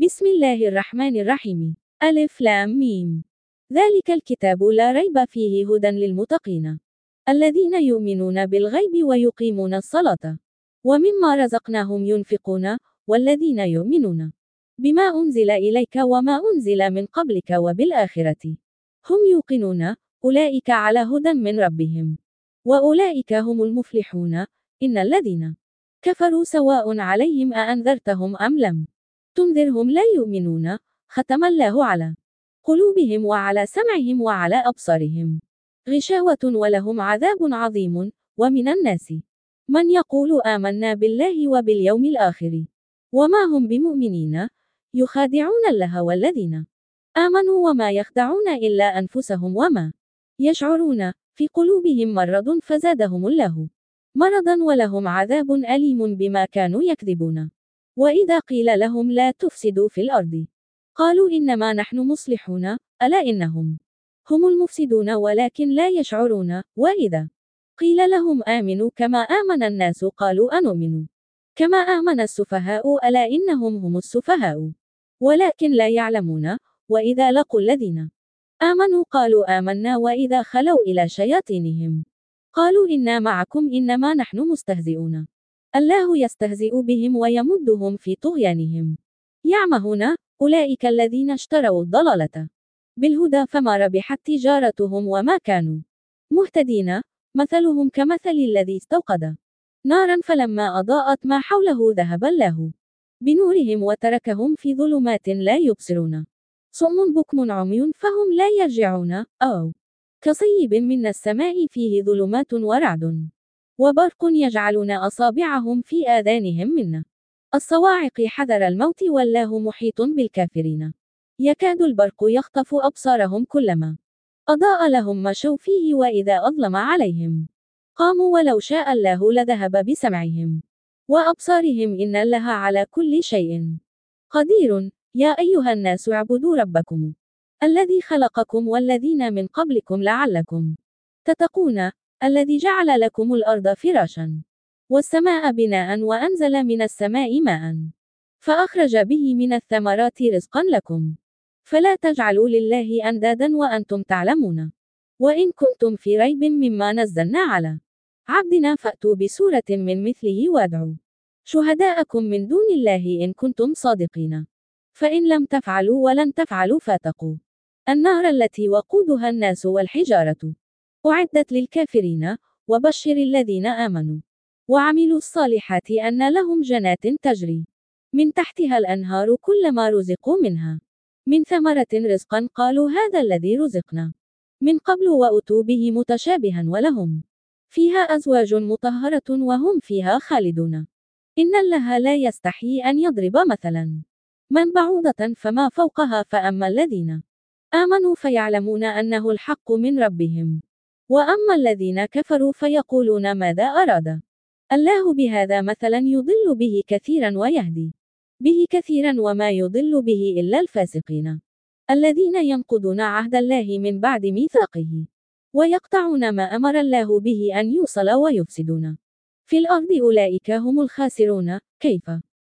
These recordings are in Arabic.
بسم الله الرحمن الرحيم. ألف لام ميم. ذلك الكتاب لا ريب فيه هدى للمتقين الذين يؤمنون بالغيب ويقيمون الصلاة ومما رزقناهم ينفقون والذين يؤمنون بما أنزل إليك وما أنزل من قبلك وبالآخرة هم يوقنون أولئك على هدى من ربهم وأولئك هم المفلحون. إن الذين كفروا سواء عليهم أأنذرتهم أم لم تنذرهم لا يؤمنون ختم الله على قلوبهم وعلى سمعهم وعلى أبصارهم غشاوة ولهم عذاب عظيم. ومن الناس من يقول آمنا بالله وباليوم الآخر وما هم بمؤمنين يخادعون الله والذين آمنوا وما يخدعون إلا أنفسهم وما يشعرون في قلوبهم مرض فزادهم الله مرضا ولهم عذاب أليم بما كانوا يكذبون. وإذا قيل لهم لا تفسدوا في الأرض قالوا إنما نحن مصلحون ألا إنهم هم المفسدون ولكن لا يشعرون. وإذا قيل لهم آمنوا كما آمن الناس قالوا أنؤمن كما آمن السفهاء ألا إنهم هم السفهاء ولكن لا يعلمون. وإذا لقوا الذين آمنوا قالوا آمنا وإذا خلوا إلى شياطينهم قالوا إنا معكم إنما نحن مستهزئون الله يستهزئ بهم ويمدهم في طغيانهم يعمهون. أولئك الذين اشتروا الضلالة بالهدى فما ربحت تجارتهم وما كانوا مهتدين. مثلهم كمثل الذي استوقد نارا فلما أضاءت ما حوله ذهب الله بنورهم وتركهم في ظلمات لا يبصرون صم بكم عمي فهم لا يرجعون. أو كصيب من السماء فيه ظلمات ورعد وبرق يجعلون أصابعهم في آذانهم من الصواعق حذر الموت والله محيط بالكافرين يكاد البرق يخطف أبصارهم كلما أضاء لهم مشوا فيه وإذا أظلم عليهم قاموا ولو شاء الله لذهب بسمعهم وأبصارهم إن الله على كل شيء قدير. يا أيها الناس اعبدوا ربكم الذي خلقكم والذين من قبلكم لعلكم تتقون الذي جعل لكم الأرض فراشا والسماء بناء وأنزل من السماء ماء فأخرج به من الثمرات رزقا لكم فلا تجعلوا لله أندادا وأنتم تعلمون. وإن كنتم في ريب مما نزلنا على عبدنا فأتوا بسورة من مثله وادعوا شهداءكم من دون الله إن كنتم صادقين فإن لم تفعلوا ولن تفعلوا فاتقوا النار التي وقودها الناس والحجارة أعدت للكافرين. وبشر الذين آمنوا وعملوا الصالحات أن لهم جنات تجري من تحتها الأنهار كلما رزقوا منها من ثمرة رزقا قالوا هذا الذي رزقنا من قبل وأتوا به متشابها ولهم فيها أزواج مطهرة وهم فيها خالدون. إن الله لا يستحيي أن يضرب مثلا من بعوضة فما فوقها فأما الذين آمنوا فيعلمون أنه الحق من ربهم وأما الذين كفروا فيقولون ماذا أراد الله بهذا مثلا يضل به كثيرا ويهدي به كثيرا وما يضل به إلا الفاسقين الذين ينقضون عهد الله من بعد ميثاقه ويقطعون ما أمر الله به أن يوصل ويفسدون في الأرض أولئك هم الخاسرون. كيف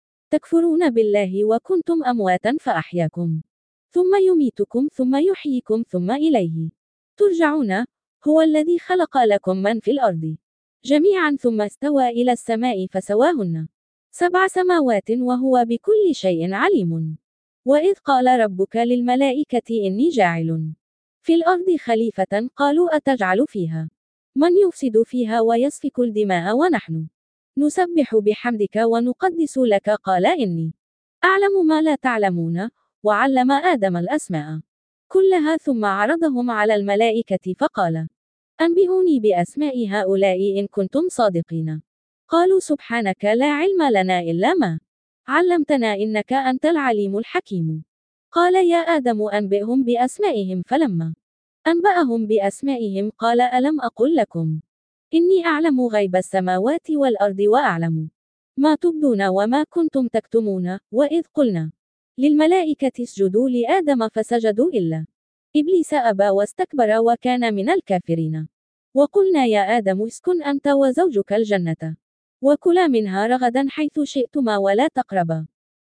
تكفرون بالله وكنتم أمواتا فأحياكم ثم يميتكم ثم يحييكم ثم إليه ترجعون. هو الذي خلق لكم من في الأرض جميعا ثم استوى إلى السماء فسواهن 7 سماوات وهو بكل شيء عليم. وإذ قال ربك للملائكة إني جاعل في الأرض خليفة قالوا أتجعل فيها من يفسد فيها ويسفك الدماء ونحن نسبح بحمدك ونقدس لك قال إني أعلم ما لا تعلمون وعلم آدم الأسماء كلها ثم عرضهم على الملائكة فقال أنبئوني بأسماء هؤلاء إن كنتم صادقين قالوا سبحانك لا علم لنا إلا ما علمتنا إنك أنت العليم الحكيم. قال يا آدم أنبئهم بأسمائهم فلما أنبأهم بأسمائهم قال ألم أقل لكم إني أعلم غيب السماوات والأرض وأعلم ما تبدون وما كنتم تكتمون. وإذ قلنا للملائكة اسجدوا لآدم فسجدوا إلا إبليس أبى واستكبر وكان من الكافرين. وقلنا يا آدم اسكن أنت وزوجك الجنة وكلا منها رغدا حيث شئتما ولا تقربا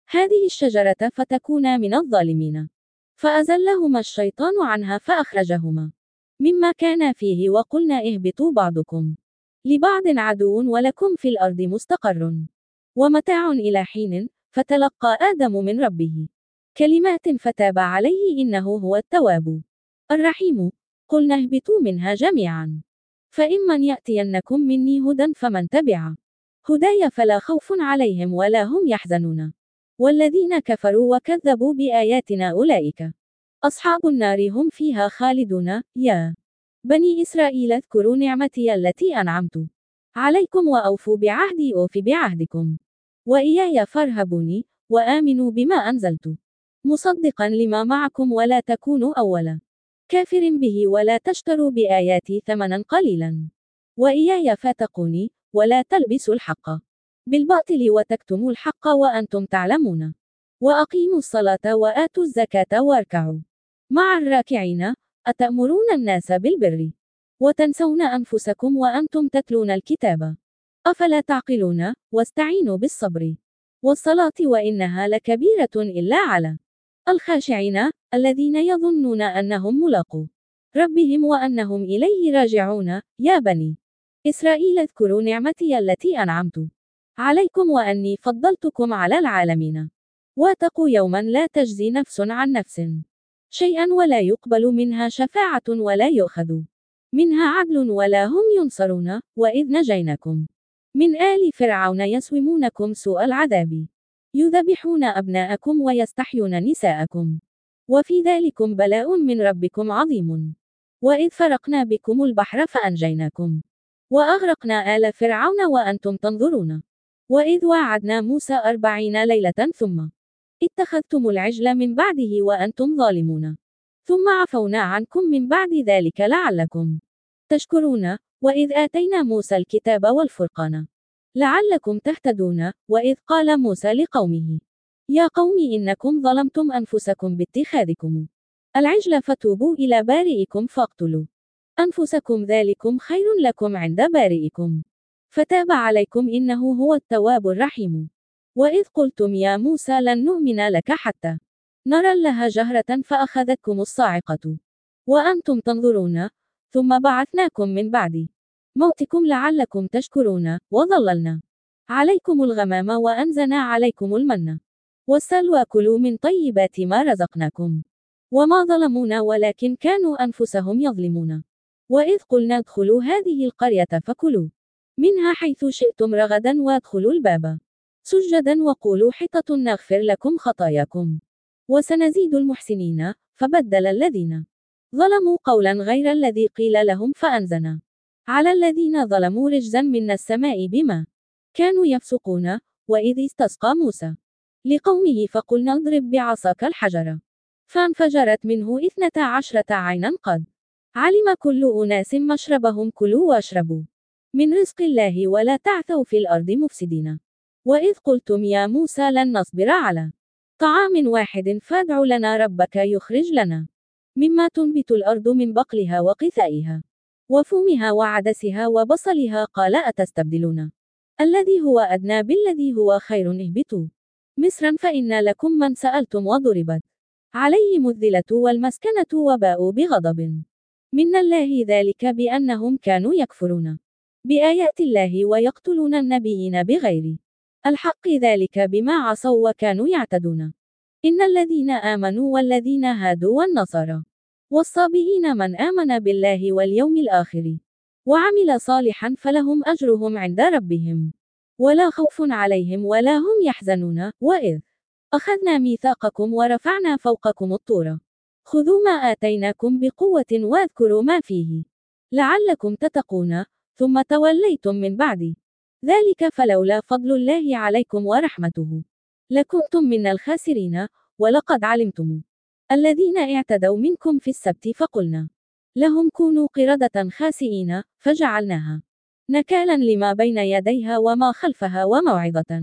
هذه الشجرة فتكونا من الظالمين. فأزلهما الشيطان عنها فأخرجهما مما كانا فيه وقلنا اهبطوا بعضكم لبعض عدو ولكم في الأرض مستقر ومتاع إلى حين. فتلقى آدم من ربه كلمات فتاب عليه إنه هو التواب الرحيم. قلنا اهبطوا منها جميعا فإما يأتينكم مني هدى فمن تبع هداي فلا خوف عليهم ولا هم يحزنون والذين كفروا وكذبوا بآياتنا أولئك أصحاب النار هم فيها خالدون. يا بني إسرائيل اذكروا نعمتي التي أنعمت عليكم وأوفوا بعهدي أوف بعهدكم وإياي فارهبوني وآمنوا بما أنزلت مصدقا لما معكم ولا تكونوا أول كافر به ولا تشتروا بآياتي ثمنا قليلا وإياي فاتقوني ولا تلبسوا الحق بالباطل وتكتموا الحق وأنتم تعلمون وأقيموا الصلاة وآتوا الزكاة واركعوا مع الراكعين. أتأمرون الناس بالبر وتنسون أنفسكم وأنتم تتلون الكتاب أفلا تعقلون واستعينوا بالصبر والصلاة وإنها لكبيرة إلا على الخاشعين الذين يظنون أنهم ملاقو ربهم وأنهم إليه راجعون. يا بني إسرائيل اذكروا نعمتي التي أنعمت عليكم وأني فضلتكم على العالمين واتقوا يوما لا تجزي نفس عن نفس شيئا ولا يقبل منها شفاعة ولا يؤخذ منها عدل ولا هم ينصرون وإذ نجيناكم من آل فرعون يسومونكم سوء العذاب يذبحون أبناءكم ويستحيون نساءكم وفي ذلكم بلاء من ربكم عظيم وإذ فرقنا بكم البحر فأنجيناكم وأغرقنا آل فرعون وأنتم تنظرون وإذ وعدنا موسى 40 ليلة ثم اتخذتم العجل من بعده وأنتم ظالمون ثم عفونا عنكم من بعد ذلك لعلكم تشكرون وإذ آتينا موسى الكتاب والفرقان لعلكم تهتدون وإذ قال موسى لقومه يا قوم إنكم ظلمتم أنفسكم باتخاذكم العجل فتوبوا إلى بارئكم فاقتلوا أنفسكم ذلكم خير لكم عند بارئكم فتاب عليكم إنه هو التواب الرحيم وإذ قلتم يا موسى لن نؤمن لك حتى نرى الله جهرة فأخذتكم الصاعقة وأنتم تنظرون ثم بعثناكم من بعد موتكم لعلكم تشكرون وظللنا عليكم الغمام وأنزلنا عليكم المن والسلوى كلوا من طيبات ما رزقناكم وما ظلمونا ولكن كانوا أنفسهم يظلمون وإذ قلنا ادخلوا هذه القرية فكلوا منها حيث شئتم رغدا وادخلوا الباب سجدا وقولوا حطة نغفر لكم خطاياكم وسنزيد المحسنين. فبدل الذين ظلموا قولا غير الذي قيل لهم فأنزلنا على الذين ظلموا رجزا من السماء بما كانوا يفسقون. وإذ استسقى موسى لقومه فقلنا اضرب بعصاك الحجر فانفجرت منه 12 عينا قد علم كل أناس مشربهم كلوا واشربوا من رزق الله ولا تعثوا في الأرض مفسدين وإذ قلتم يا موسى لن نصبر على طعام واحد فادع لنا ربك يخرج لنا مما تنبت الأرض من بقلها وقثائها وفومها وعدسها وبصلها قال أتستبدلون الذي هو أدنى بالذي هو خير اهبطوا مصرا فإن لكم من سألتم وضربت عليهم الذلة والمسكنة وباءوا بغضب من الله ذلك بأنهم كانوا يكفرون بآيات الله ويقتلون النبيين بغير الحق ذلك بما عصوا وكانوا يعتدون. إن الذين آمنوا والذين هادوا والنصارى والصابئين من آمن بالله واليوم الآخر وعمل صالحا فلهم أجرهم عند ربهم ولا خوف عليهم ولا هم يحزنون. وإذ أخذنا ميثاقكم ورفعنا فوقكم الطور خذوا ما آتيناكم بقوة واذكروا ما فيه لعلكم تتقون ثم توليتم من بعد ذلك فلولا فضل الله عليكم ورحمته لكنتم من الخاسرين. ولقد علمتم الذين اعتدوا منكم في السبت فقلنا لهم كونوا قردة خاسئين فجعلناها نكالا لما بين يديها وما خلفها وموعظة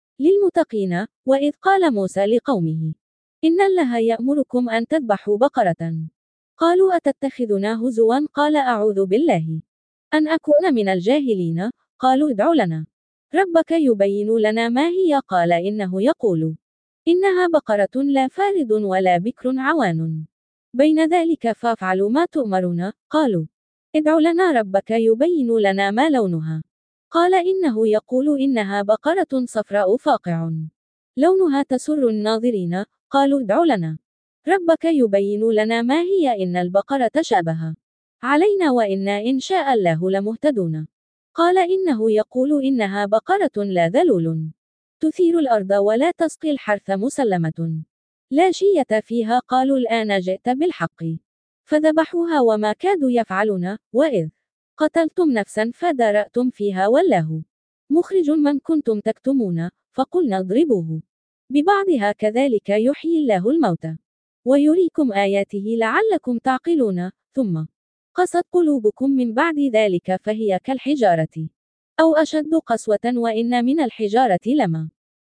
للمتقين. وإذ قال موسى لقومه إن الله يأمركم أن تذبحوا بقرة قالوا أتتخذنا هزوا قال أعوذ بالله أن أكون من الجاهلين قالوا ادع لنا ربك يبين لنا ما هي قال إنه يقول إنها بقرة لا فارض ولا بكر عوان بين ذلك فافعلوا ما تؤمرون. قالوا ادع لنا ربك يبين لنا ما لونها. قال إنه يقول إنها بقرة صفراء فاقع لونها تسر الناظرين. قالوا ادع لنا ربك يبين لنا ما هي إن البقرة شابه علينا وإنا إن شاء الله لمهتدون. قال إنه يقول إنها بقرة لا ذلول تثير الأرض ولا تسقي الحرث مسلمة لا شية فيها. قالوا الآن جئت بالحق. فذبحوها وما كادوا يفعلون. وإذ قتلتم نفسا فدارأتم فيها والله مخرج من كنتم تكتمون. فقلنا اضربوه ببعضها كذلك يحيي الله الموتى ويريكم آياته لعلكم تعقلون. ثم قست قلوبكم من بعد ذلك فهي كالحجارة أو أشد قسوة وإن من الحجارة لما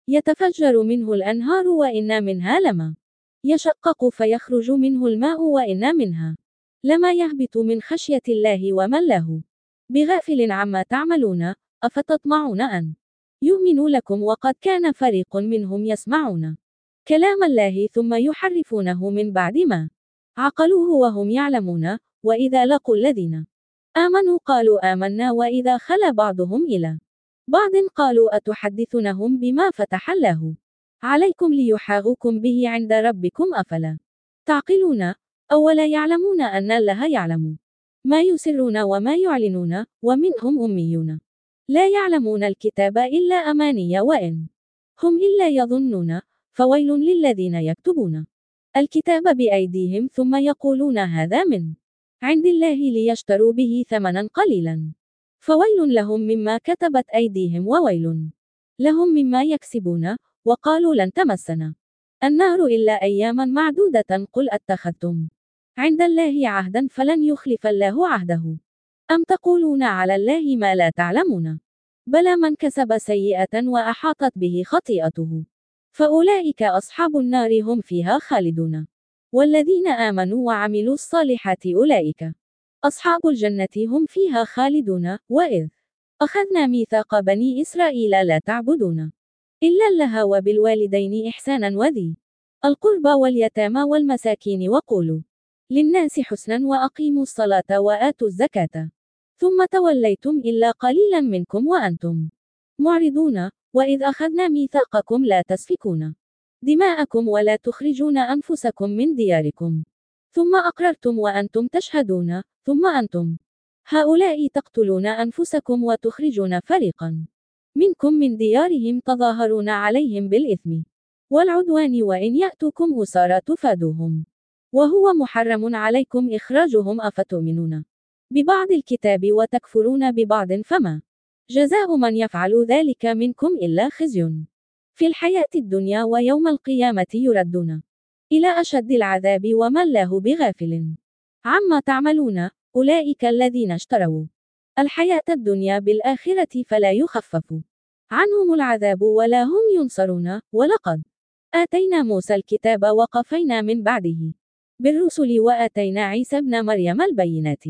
يتفجر منه الأنهار وإن منها لما يشقق فيخرج منه الماء وإن منها لما يهبط من خشية الله وما الله بغافل عما تعملون. أفتطمعون أن يؤمنوا لكم وقد كان فريق منهم يسمعون كلام الله ثم يحرفونه من بعد ما عقلوه وهم يعلمون. وإذا لقوا الذين آمنوا قالوا آمنا وإذا خلا بعضهم إلى بعض قالوا أتحدثونهم بما فتح الله عليكم ليحاجوكم به عند ربكم أفلا تعقلون. أولا يعلمون أن الله يعلم ما يسرون وما يعلنون. ومنهم أميون لا يعلمون الكتاب إلا أماني وإن هم إلا يظنون. فويل للذين يكتبون الكتاب بأيديهم ثم يقولون هذا من عند الله ليشتروا به ثمنا قليلا فويل لهم مما كتبت أيديهم وويل لهم مما يكسبون. وقالوا لن تمسنا النار إلا أياما معدودة. قل أتخذتم عند الله عهدا فلن يخلف الله عهده أم تقولون على الله ما لا تعلمون. بلى من كسب سيئة وأحاطت به خطيئته فأولئك أصحاب النار هم فيها خالدون. والذين آمنوا وعملوا الصالحات أولئك أصحاب الجنة هم فيها خالدون. وإذ أخذنا ميثاق بني إسرائيل لا تعبدون إلا الله وبالوالدين إحسانا وذي القربى واليتامى والمساكين وقولوا للناس حسنا وأقيموا الصلاة وآتوا الزكاة ثم توليتم إلا قليلا منكم وأنتم معرضون. وإذ أخذنا ميثاقكم لا تسفكون دماءكم ولا تخرجون أنفسكم من دياركم ثم أقررتم وأنتم تشهدون. ثم أنتم هؤلاء تقتلون أنفسكم وتخرجون فريقا منكم من ديارهم تظاهرون عليهم بالإثم والعدوان وإن يأتوكم أسارى تفادوهم وهو محرم عليكم إخراجهم. أفتؤمنون ببعض الكتاب وتكفرون ببعض فما جزاء من يفعل ذلك منكم إلا خزي في الحياة الدنيا ويوم القيامة يردون إلى أشد العذاب وما الله بغافل عما تعملون. أولئك الذين اشتروا الحياة الدنيا بالآخرة فلا يخفف عنهم العذاب ولا هم ينصرون. ولقد آتينا موسى الكتاب وقفينا من بعده بالرسل وآتينا عيسى ابن مريم البينات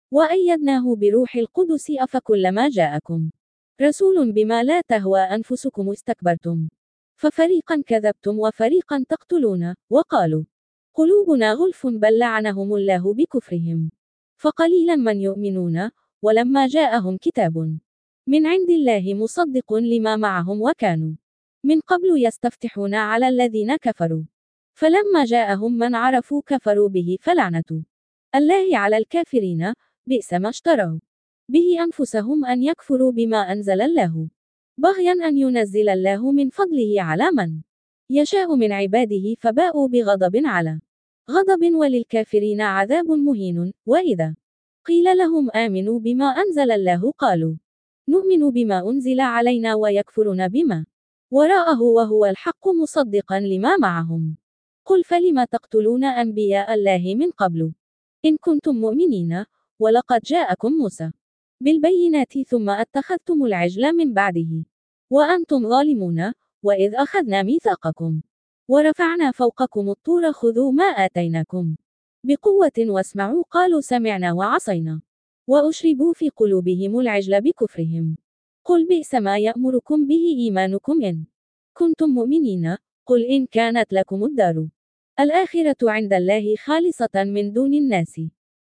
وأيدناه بروح القدس. أفكلما جاءكم رسول بما لا تهوى أنفسكم استكبرتم ففريقا كذبتم وفريقا تقتلون. وقالوا قلوبنا غلف بل لعنهم الله بكفرهم فقليلا من يؤمنون. ولما جاءهم كتاب من عند الله مصدق لما معهم وكانوا من قبل يستفتحون على الذين كفروا فلما جاءهم من عرفوا كفروا به فلعنة الله على الكافرين بئس ما اشتروا به أنفسهم أن يكفروا بما أنزل الله بغيا أن ينزل الله من فضله على من يشاء من عباده فباءوا بغضب على غضب وللكافرين عذاب مهين. وإذا قيل لهم آمنوا بما أنزل الله قالوا نؤمن بما أنزل علينا ويكفرون بما وراءه وهو الحق مصدقا لما معهم. قل فلم تقتلون أنبياء الله من قبل إن كنتم مؤمنين ولقد جاءكم موسى بالبينات ثم اتخذتم العجل من بعده وأنتم ظالمون. وإذ أخذنا ميثاقكم ورفعنا فوقكم الطور خذوا ما آتيناكم بقوة واسمعوا قالوا سمعنا وعصينا وأشربوا في قلوبهم العجل بكفرهم قل بئس ما يأمركم به إيمانكم إن كنتم مؤمنين. قل إن كانت لكم الدار الآخرة عند الله خالصة من دون الناس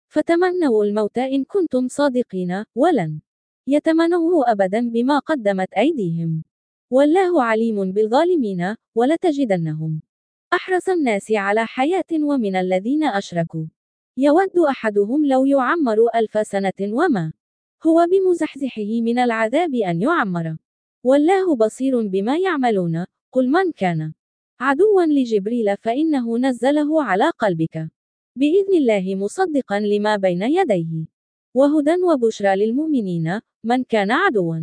فتمنوا الموت إن كنتم صادقين ولن يتمنوه أبدا بما قدمت أيديهم والله عليم بالظالمين ولتجدنهم أحرص الناس على حياة ومن الذين أشركوا يود أحدهم لو يعمر 1000 سنة وما هو بمزحزحه من العذاب أن يعمر والله بصير بما يعملون قل من كان عدوا لجبريل فإنه نزله على قلبك بإذن الله مصدقا لما بين يديه وهدى وبشرى للمؤمنين من كان عدوا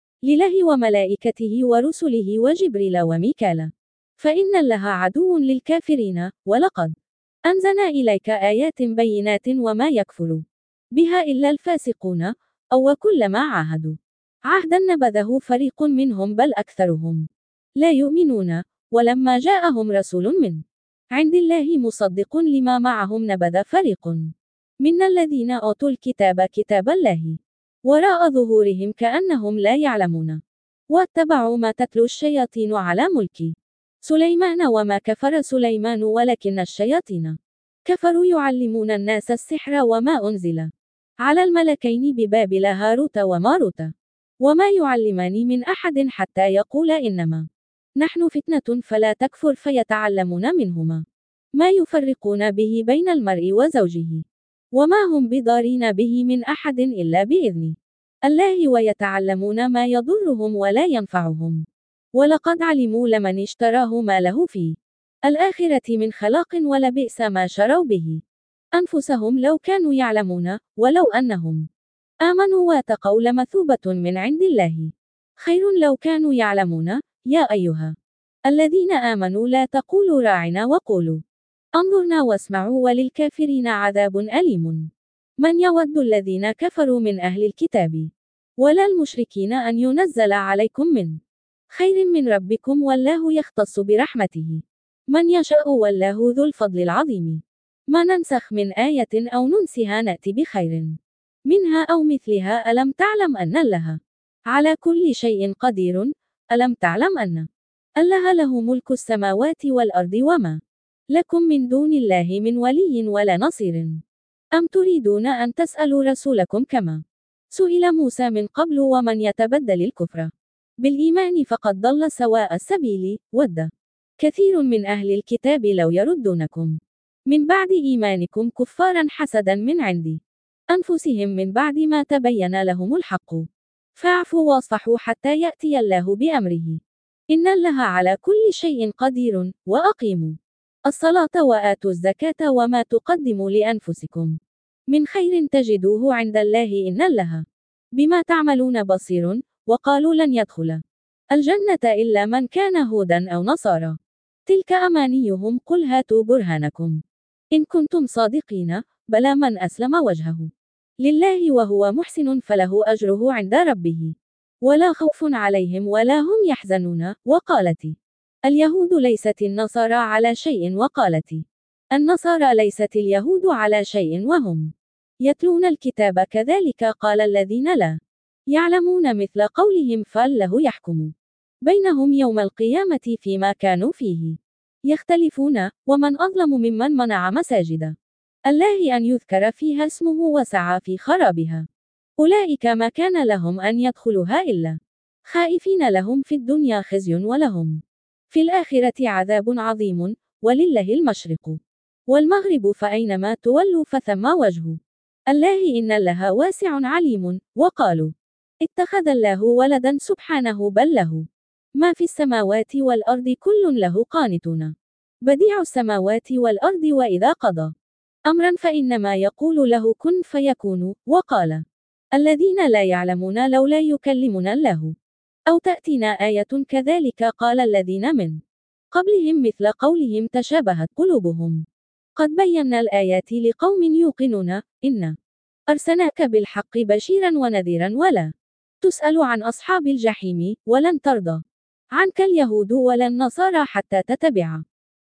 لله وملائكته ورسله وجبريل وميكال فإن الله عدو للكافرين ولقد أنزلنا إليك آيات بينات وما يكفر بها إلا الفاسقون أو كلما عاهدوا عهدا نبذه فريق منهم بل أكثرهم لا يؤمنون ولما جاءهم رسول من عند الله مصدق لما معهم نبذ فريق من الذين أوتوا الكتاب كتاب الله وراء ظهورهم كأنهم لا يعلمون واتبعوا ما تتلو الشياطين على ملك سليمان وما كفر سليمان ولكن الشياطين كفروا يعلمون الناس السحر وما أنزل على الملكين ببابل هاروت وماروت وما يعلمان من أحد حتى يقولا إنما نحن فتنة فلا تكفر فيتعلمون منهما ما يفرقون به بين المرء وزوجه وما هم بضارين به من أحد إلا بإذن الله ويتعلمون ما يضرهم ولا ينفعهم ولقد علموا لمن اشتراه ما له في الآخرة من خلاق ولبئس ما شروا به أنفسهم لو كانوا يعلمون ولو أنهم آمنوا واتقوا لمثوبة من عند الله خير لو كانوا يعلمون يا أيها الذين آمنوا لا تقولوا راعنا وقولوا انظرنا واسمعوا وللكافرين عذاب أليم من يود الذين كفروا من أهل الكتاب ولا المشركين أن ينزل عليكم من خير من ربكم والله يختص برحمته من يشاء والله ذو الفضل العظيم ما ننسخ من آية أو ننسها نأتي بخير منها أو مثلها ألم تعلم أن الله على كل شيء قدير ألم تعلم أن الله له ملك السماوات والأرض وما لكم من دون الله من ولي ولا نصير أم تريدون أن تسألوا رسولكم كما سئل موسى من قبل ومن يتبدل الكفر بالإيمان فقد ضل سواء السبيل ود كثير من أهل الكتاب لو يردونكم من بعد إيمانكم كفارا حسدا من عند أنفسهم من بعد ما تبين لهم الحق فاعفوا واصفحوا حتى يأتي الله بأمره إن الله على كل شيء قدير وأقيموا الصلاة وآتوا الزكاة وما تقدموا لأنفسكم من خير تجدوه عند الله إن الله بما تعملون بصير وقالوا لن يدخل الجنة إلا من كان هودا أو نصارى تلك أمانيهم قل هاتوا برهانكم إن كنتم صادقين بلى من أسلم وجهه لله وهو محسن فله أجره عند ربه ولا خوف عليهم ولا هم يحزنون وقالت اليهود ليست النصارى على شيء وقالت النصارى ليست اليهود على شيء وهم يتلون الكتاب كذلك قال الذين لا يعلمون مثل قولهم فالله يحكم بينهم يوم القيامة فيما كانوا فيه يختلفون ومن أظلم ممن منع مساجد الله أن يذكر فيها اسمه وسعى في خرابها أولئك ما كان لهم أن يدخلوها إلا خائفين لهم في الدنيا خزي ولهم في الآخرة عذاب عظيم ولله المشرق والمغرب فأينما تولوا فثم وجه الله إن الله واسع عليم وقالوا اتخذ الله ولدا سبحانه بل له ما في السماوات والأرض كل له قانتون بديع السماوات والأرض وإذا قضى أمرا فإنما يقول له كن فيكون وقال الذين لا يعلمون لولا يكلمنا الله أو تأتينا آية كذلك قال الذين من قبلهم مثل قولهم تشابهت قلوبهم قد بينا الآيات لقوم يوقنون إن أرسلناك بالحق بشيرا ونذيرا ولا تسأل عن أصحاب الجحيم ولن ترضى عنك اليهود ولا النصارى حتى تتبع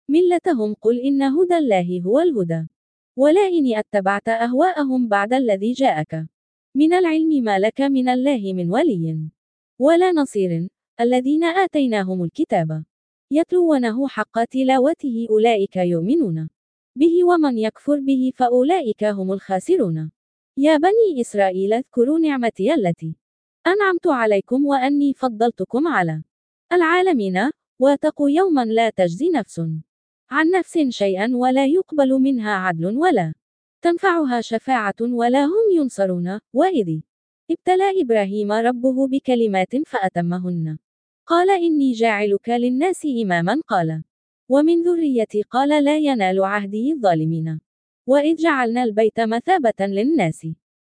ملتهم قل إن هدى الله هو الهدى ولئن اتبعت أهواءهم بعد الذي جاءك من العلم ما لك من الله من ولي ولا نصير الذين آتيناهم الكتاب يتلونه حق تلاوته أولئك يؤمنون به ومن يكفر به فأولئك هم الخاسرون. يا بني إسرائيل اذكروا نعمتي التي أنعمت عليكم وأني فضلتكم على العالمين، واتقوا يوما لا تجزي نفس عن نفس شيئا ولا يقبل منها عدل ولا تنفعها شفاعة ولا هم ينصرون. وإذ ابتلى إبراهيم ربه بكلمات فأتمهن قال إني جاعلك للناس إماما قال ومن ذريتي قال لا ينال عهدي الظالمين. وإذ جعلنا البيت مثابة للناس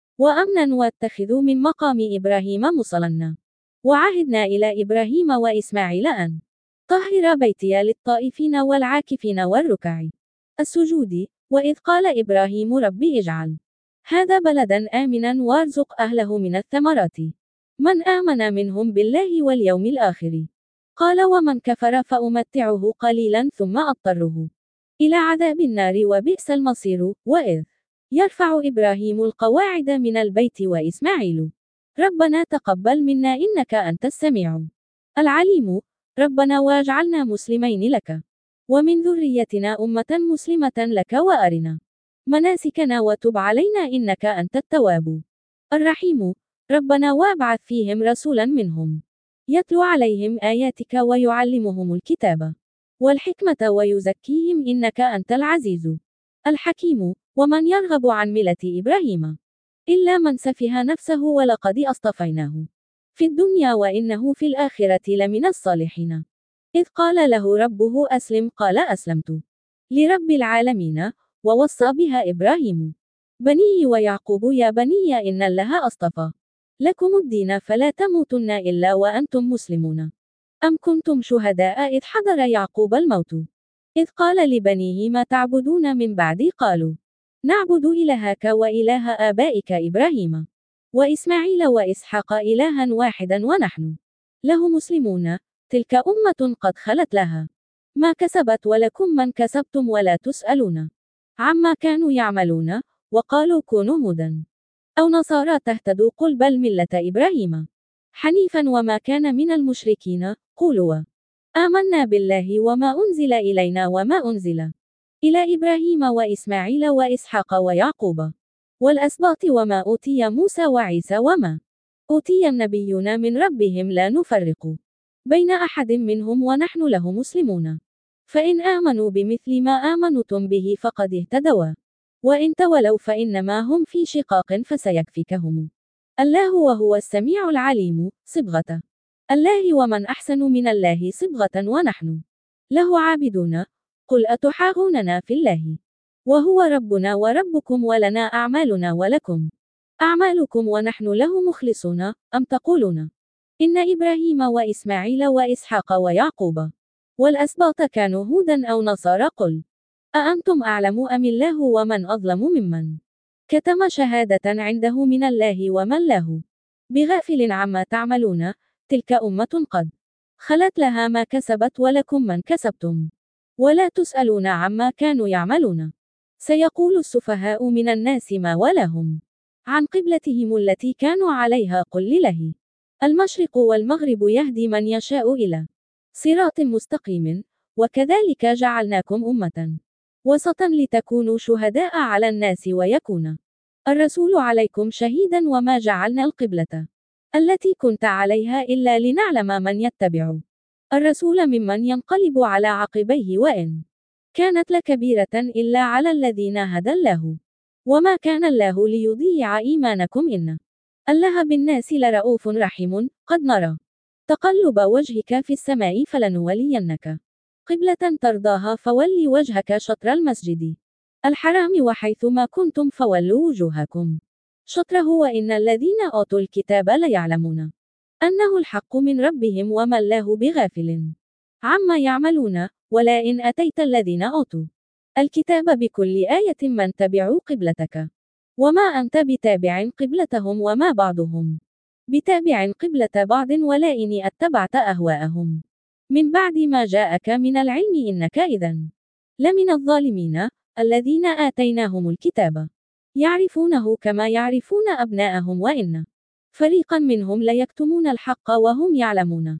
وأمنا واتخذوا من مقام إبراهيم مصلى وعهدنا إلى إبراهيم وإسماعيل أن طهر بيتي للطائفين والعاكفين والركع السجود. وإذ قال إبراهيم رب اجعل هذا بلدا آمنا وارزق أهله من الثمرات من آمن منهم بالله واليوم الآخر. قال ومن كفر فأمتعه قليلا ثم أضطره إلى عذاب النار وبئس المصير. وإذ يرفع إبراهيم القواعد من البيت وإسماعيل ربنا تقبل منا إنك أنت السميع العليم. ربنا واجعلنا مسلمين لك ومن ذريتنا أمة مسلمة لك وأرنا مناسكنا وتب علينا إنك أنت التواب الرحيم. ربنا وابعث فيهم رسولا منهم يتلو عليهم آياتك ويعلمهم الكتاب والحكمة ويزكيهم إنك أنت العزيز الحكيم. ومن يرغب عن ملة إبراهيم إلا من سفه نفسه ولقد أصطفيناه في الدنيا وإنه في الآخرة لمن الصالحين. إذ قال له ربه أسلم قال أسلمت لرب العالمين. ووصى بها إبراهيم بنيه ويعقوب يا بني إن الله أصطفى لكم الدين فلا تموتن إلا وأنتم مسلمون. أم كنتم شهداء إذ حضر يعقوب الموت إذ قال لبنيه ما تعبدون من بعدي قالوا نعبد إلهك وإله آبائك إبراهيم وإسماعيل وإسحاق إلها واحدا ونحن له مسلمون. تلك أمة قد خلت لها ما كسبت ولكم من كسبتم ولا تسألون عما كانوا يعملون. وقالوا كونوا هودا أو نصارى تهتدوا قل بل ملة إبراهيم حنيفا وما كان من المشركين. قولوا آمنا بالله وما أنزل إلينا وما أنزل إلى إبراهيم وإسماعيل وإسحاق ويعقوب والأسباط وما أوتي موسى وعيسى وما أوتي النبيون من ربهم لا نفرق بين أحد منهم ونحن له مسلمون. فإن آمنوا بمثل ما آمنتم به فقد اهتدوا وإن تولوا فإنما هم في شقاق فسيكفيكهم الله وهو السميع العليم. صبغة الله ومن أحسن من الله صبغة ونحن له عابدون. قل أتحاجوننا في الله وهو ربنا وربكم ولنا أعمالنا ولكم أعمالكم ونحن له مخلصون. أم تقولون إن إبراهيم وإسماعيل وإسحاق ويعقوب والأسباط كانوا هودا أو نصارى قل أأنتم أعلم أم الله ومن أظلم ممن كتم شهادة عنده من الله ومن له بغافل عما تعملون. تلك أمة قد خلت لها ما كسبت ولكم من كسبتم ولا تسألون عما كانوا يعملون. سيقول السفهاء من الناس ما ولهم عن قبلتهم التي كانوا عليها قل لله المشرق والمغرب يهدي من يشاء إلى صراط مستقيم. وكذلك جعلناكم أمة وسطا لتكونوا شهداء على الناس ويكون الرسول عليكم شهيدا وما جعلنا القبلة التي كنت عليها إلا لنعلم من يتبع الرسول ممن ينقلب على عقبيه وإن كانت لكبيرة إلا على الذين هدى الله وما كان الله ليضيع إيمانكم إن الله بالناس لرؤوف رحيم. قد نرى تقلب وجهك في السماء فلنولينك قبلة ترضاها فولي وجهك شطر المسجد الحرام وحيثما كنتم فولوا وجوهكم شطره وإن الذين أوتوا الكتاب ليعلمون أنه الحق من ربهم وما الله بغافل عما يعملون. ولئن أتيت الذين أوتوا الكتاب بكل آية من تبعوا قبلتك وما أنت بتابع قبلتهم وما بعضهم بتابع قبلة بعض ولئن اتبعت أهواءهم من بعد ما جاءك من العلم إنك إذن لمن الظالمين. الذين آتيناهم الكتاب يعرفونه كما يعرفون أبناءهم وإن فريقا منهم ليكتمون الحق وهم يعلمون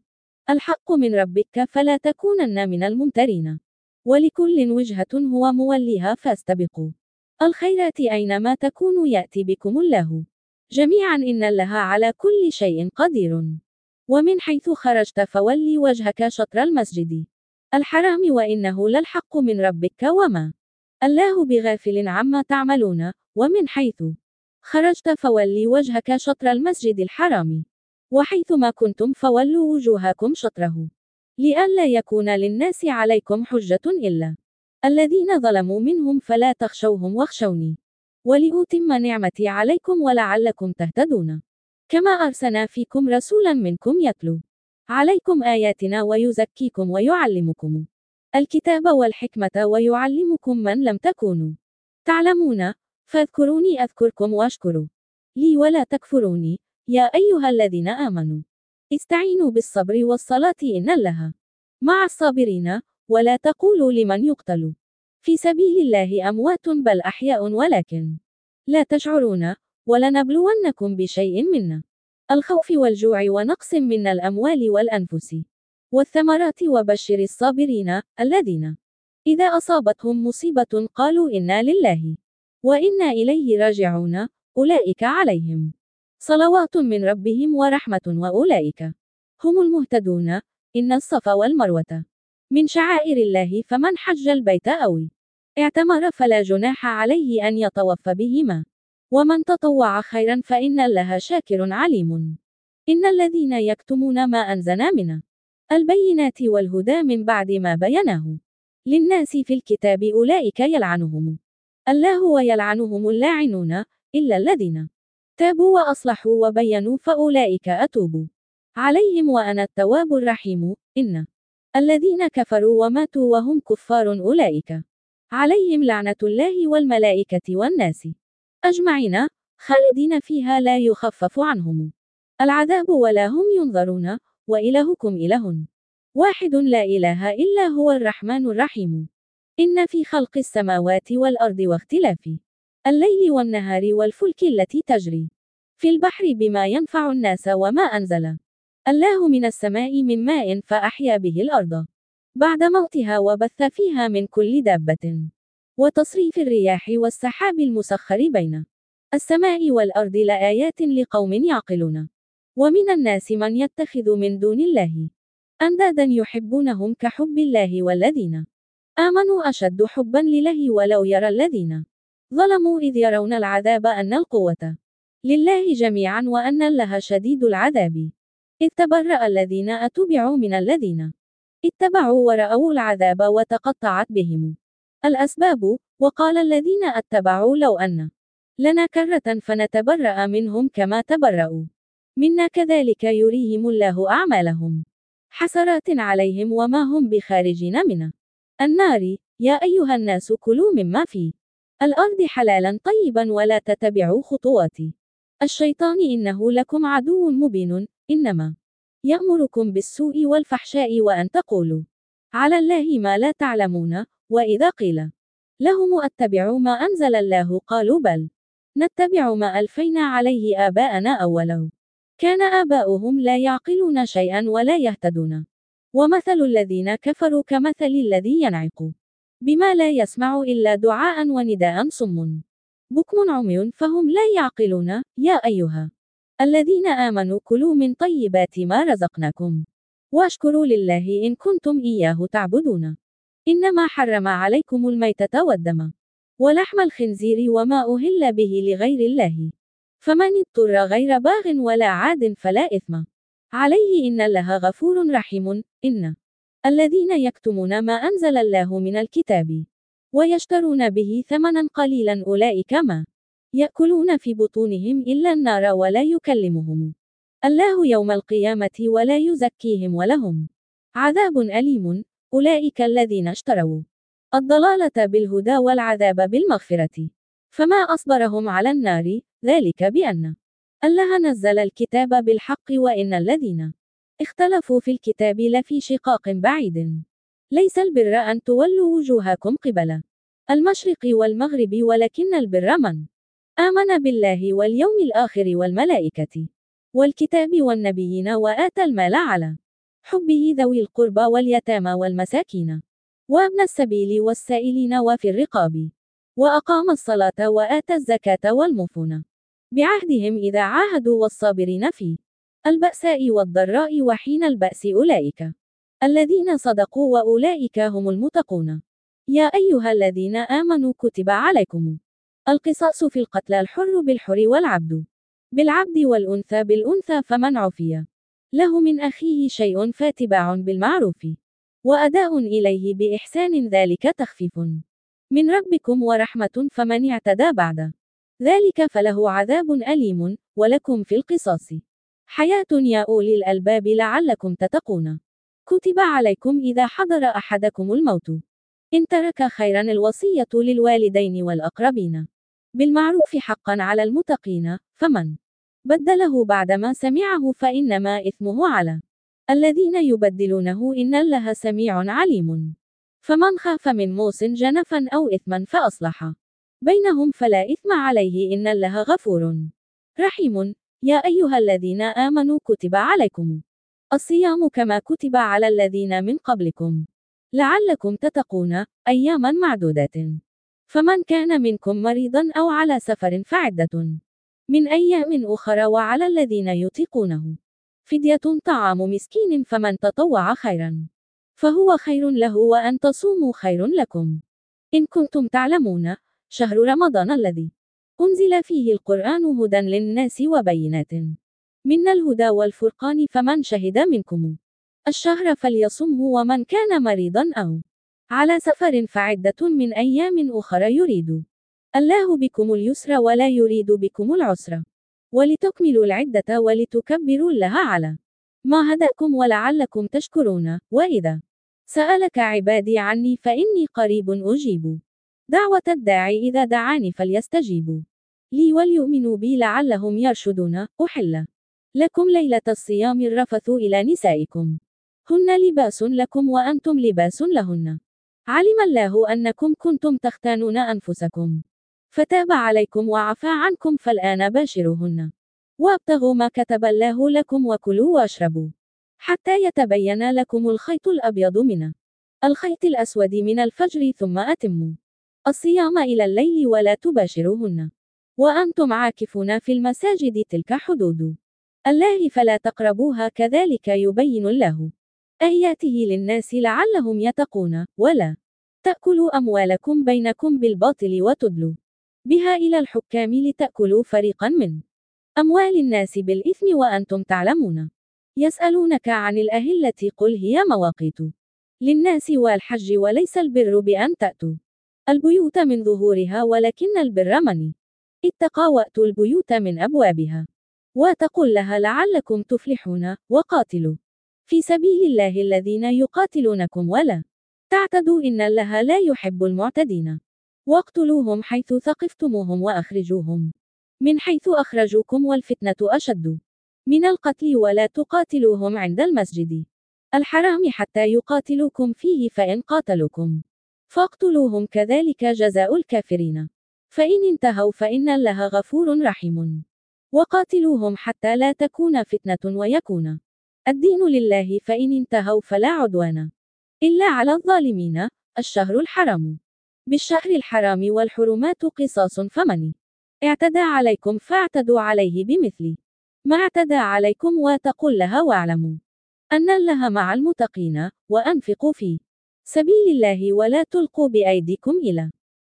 الحق من ربك فلا تكونن من الممترين. ولكل وجهة هو موليها فاستبقوا الخيرات أينما تكونوا يأتي بكم الله جميعا إن الله على كل شيء قدير. ومن حيث خرجت فولي وجهك شطر المسجد الحرام وإنه للحق من ربك وما الله بغافل عما تعملون. ومن حيث خرجت فولي وجهك شطر المسجد الحرام وحيث ما كنتم فولوا وجوهكم شطره لئلا يكون للناس عليكم حجة إلا الذين ظلموا منهم فلا تخشوهم واخشوني ولأتم نعمتي عليكم ولعلكم تهتدون. كما أرسلنا فيكم رسولا منكم يتلو عليكم آياتنا ويزكيكم ويعلمكم الكتاب والحكمة ويعلمكم من لم تكونوا تعلمون فاذكروني أذكركم واشكروا لي ولا تكفروني. يا أيها الذين آمنوا استعينوا بالصبر والصلاة إن الله مع الصابرين. ولا تقولوا لمن يقتل في سبيل الله أموات بل أحياء ولكن لا تشعرون. ولنبلونكم بشيء من الخوف والجوع ونقص من الأموال والأنفس والثمرات وبشر الصابرين الذين إذا أصابتهم مصيبة قالوا إنا لله وإنا إليه راجعون أولئك عليهم صلوات من ربهم ورحمة وأولئك هم المهتدون. إن الصفا والمروة من شعائر الله فمن حج البيت أو اعتمر فلا جناح عليه أن يطوف بهما ومن تطوع خيرا فإن الله شاكر عليم. إن الذين يكتمون ما أنزلنا من البينات والهدى من بعد ما بيناه للناس في الكتاب أولئك يلعنهم الله ويلعنهم اللاعنون إلا الذين تابوا وأصلحوا وبينوا فأولئك أتوب عليهم وأنا التواب الرحيم. إن الذين كفروا وماتوا وهم كفار أولئك عليهم لعنة الله والملائكة والناس أجمعين خالدين فيها لا يخفف عنهم العذاب ولا هم ينظرون. وإلهكم إله واحد لا إله إلا هو الرحمن الرحيم. إن في خلق السماوات والأرض واختلاف الليل والنهار والفلك التي تجري في البحر بما ينفع الناس وما أنزل الله من السماء من ماء فأحيا به الأرض بعد موتها وبث فيها من كل دابة وتصريف الرياح والسحاب المسخر بين السماء والأرض لآيات لقوم يعقلون. ومن الناس من يتخذ من دون الله أندادا يحبونهم كحب الله والذين آمنوا أشد حبا لله ولو يرى الذين ظلموا إذ يرون العذاب أن القوة لله جميعا وأن الله شديد العذاب. إذ تبرأ الذين أتبعوا من الذين اتبعوا ورأوا العذاب وتقطعت بهم الأسباب. وقال الذين اتبعوا لو أن لنا كرة فنتبرأ منهم كما تبرأوا منا كذلك يريهم الله أعمالهم حسرات عليهم وما هم بخارجين من النار. يا أيها الناس كلوا مما في الأرض حلالا طيبا ولا تتبعوا خطوات الشيطان إنه لكم عدو مبين. إنما يأمركم بالسوء والفحشاء وأن تقولوا على الله ما لا تعلمون. وإذا قيل لهم اتبعوا ما أنزل الله قالوا بل نتبع ما ألفينا عليه آباءنا أولو كان آباؤهم لا يعقلون شيئا ولا يهتدون. ومثل الذين كفروا كمثل الذي ينعق بما لا يسمع إلا دعاء ونداء صم بكم عمي فهم لا يعقلون. يا أيها الذين آمنوا كلوا من طيبات ما رزقناكم واشكروا لله إن كنتم إياه تعبدون. إنما حرم عليكم الميتة والدم ولحم الخنزير وما أهل به لغير الله فمن اضطر غير باغ ولا عاد فلا إثم عليه إن الله غفور رحيم. إن الذين يكتمون ما أنزل الله من الكتاب ويشترون به ثمنا قليلا أولئك ما يأكلون في بطونهم إلا النار ولا يكلمهم الله يوم القيامة ولا يزكيهم ولهم عذاب أليم. أولئك الذين اشتروا الضلالة بالهدى والعذاب بالمغفرة فما أصبرهم على النار ذلك بأن الله نزل الكتاب بالحق وإن الذين اختلفوا في الكتاب لفي شقاق بعيد. ليس البر أن تولوا وجوهكم قبل المشرق والمغرب ولكن البر من آمن بالله واليوم الآخر والملائكة والكتاب والنبيين وآتى المال على حبه ذوي القربى واليتامى والمساكين وابن السبيل والسائلين وفي الرقاب وأقام الصلاة وآتى الزكاة والموفون بعهدهم إذا عاهدوا والصابرين في البأساء والضراء وحين البأس أولئك الذين صدقوا وأولئك هم المتقون. يا أيها الذين آمنوا كتب عليكم القصاص في القتلى الحر بالحر والعبد بالعبد والأنثى بالأنثى فمن عفي له من أخيه شيء فاتباع بالمعروف وأداء إليه بإحسان ذلك تخفيف من ربكم ورحمة فمن اعتدى بعد ذلك فله عذاب أليم ولكم في القصاص حياة يا أولي الألباب لعلكم تتقون. كتب عليكم إذا حضر أحدكم الموت إن ترك خيرا الوصية للوالدين والأقربين بالمعروف حقا على المتقين فمن بدله بعدما سمعه فإنما إثمه على الذين يبدلونه إن الله سميع عليم. فمن خاف من موص جنفا أو إثما فأصلح بينهم فلا إثم عليه إن الله غفور رحيم. يا أيها الذين آمنوا كتب عليكم الصيام كما كتب على الذين من قبلكم لعلكم تتقون أياما معدودات فمن كان منكم مريضا أو على سفر فعدة من أيام أخرى وعلى الذين يطيقونه فدية طعام مسكين فمن تطوع خيرا فهو خير له وأن تصوموا خير لكم إن كنتم تعلمون. شهر رمضان الذي أنزل فيه القرآن هدى للناس وبينات من الهدى والفرقان فمن شهد منكم الشهر فليصمه ومن كان مريضا أو على سفر فعدة من أيام أخرى يريد الله بكم اليسر ولا يريد بكم العسر ولتكملوا العدة ولتكبروا الله على ما هداكم ولعلكم تشكرون. وإذا سألك عبادي عني فإني قريب أجيب دعوة الداعي إذا دعاني فليستجيبوا لي وليؤمنوا بي لعلهم يرشدون. أحل لكم ليلة الصيام الرفث إلى نسائكم هن لباس لكم وأنتم لباس لهن علم الله أنكم كنتم تختانون أنفسكم فتاب عليكم وعفى عنكم فالآن باشروهن وابتغوا ما كتب الله لكم وكلوا واشربوا حتى يتبين لكم الخيط الأبيض من الخيط الأسود من الفجر ثم أتموا الصيام إلى الليل ولا تباشروهن وأنتم عاكفون في المساجد تلك حدود الله فلا تقربوها كذلك يبين الله آياته للناس لعلهم يتقون. ولا تأكلوا أموالكم بينكم بالباطل وتدلوا بها إلى الحكام لتأكلوا فريقا من أموال الناس بالإثم وأنتم تعلمون. يسألونك عن الأهلة قل هي مواقيت للناس والحج وليس البر بأن تأتوا البيوت من ظهورها ولكن البر من اتقى وأتوا البيوت من أبوابها واتقوا الله لعلكم تفلحون. وقاتلوا في سبيل الله الذين يقاتلونكم ولا تعتدوا إن الله لا يحب المعتدين واقتلوهم حيث ثقفتموهم وأخرجوهم من حيث أخرجوكم والفتنة أشد من القتل ولا تقاتلوهم عند المسجد الحرام حتى يقاتلوكم فيه فإن قاتلوكم فاقتلوهم كذلك جزاء الكافرين فإن انتهوا فإن الله غفور رحيم. وقاتلوهم حتى لا تكون فتنة ويكون الدين لله فإن انتهوا فلا عدوان إلا على الظالمين. الشهر الحرام بالشهر الحرام والحرمات قصاص فمن اعتدى عليكم فاعتدوا عليه بمثل ما اعتدى عليكم واتقوا الله واعلموا أن الله مع المتقين. وأنفقوا في سبيل الله ولا تلقوا بأيديكم إلى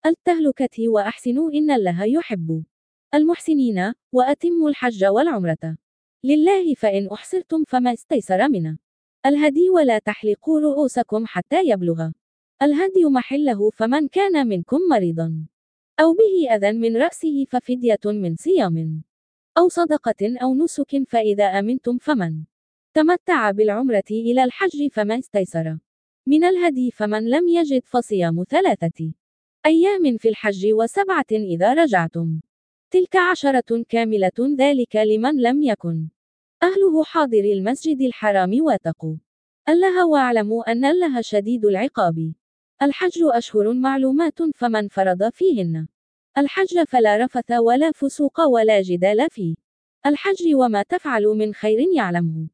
التهلكة وأحسنوا إن الله يحب المحسنين. وأتموا الحج والعمرة لله فإن أحصرتم فما استيسر من الهدي ولا تحلقوا رؤوسكم حتى يبلغ الهدي محله فمن كان منكم مريضا أو به أذى من رأسه ففدية من صيام أو صدقة أو نسك فإذا أمنتم فمن تمتع بالعمرة إلى الحج فما استيسر من الهدي فمن لم يجد فصيام 3 أيام في الحج و7 إذا رجعتم تلك 10 كاملة ذلك لمن لم يكن أهله حاضر المسجد الحرام واتقوا الله واعلموا أن الله شديد العقاب. الحج أشهر معلومات فمن فرض فيهن الحج فلا رفث ولا فسوق ولا جدال فيه الحج وما تفعلوا من خير يعلمه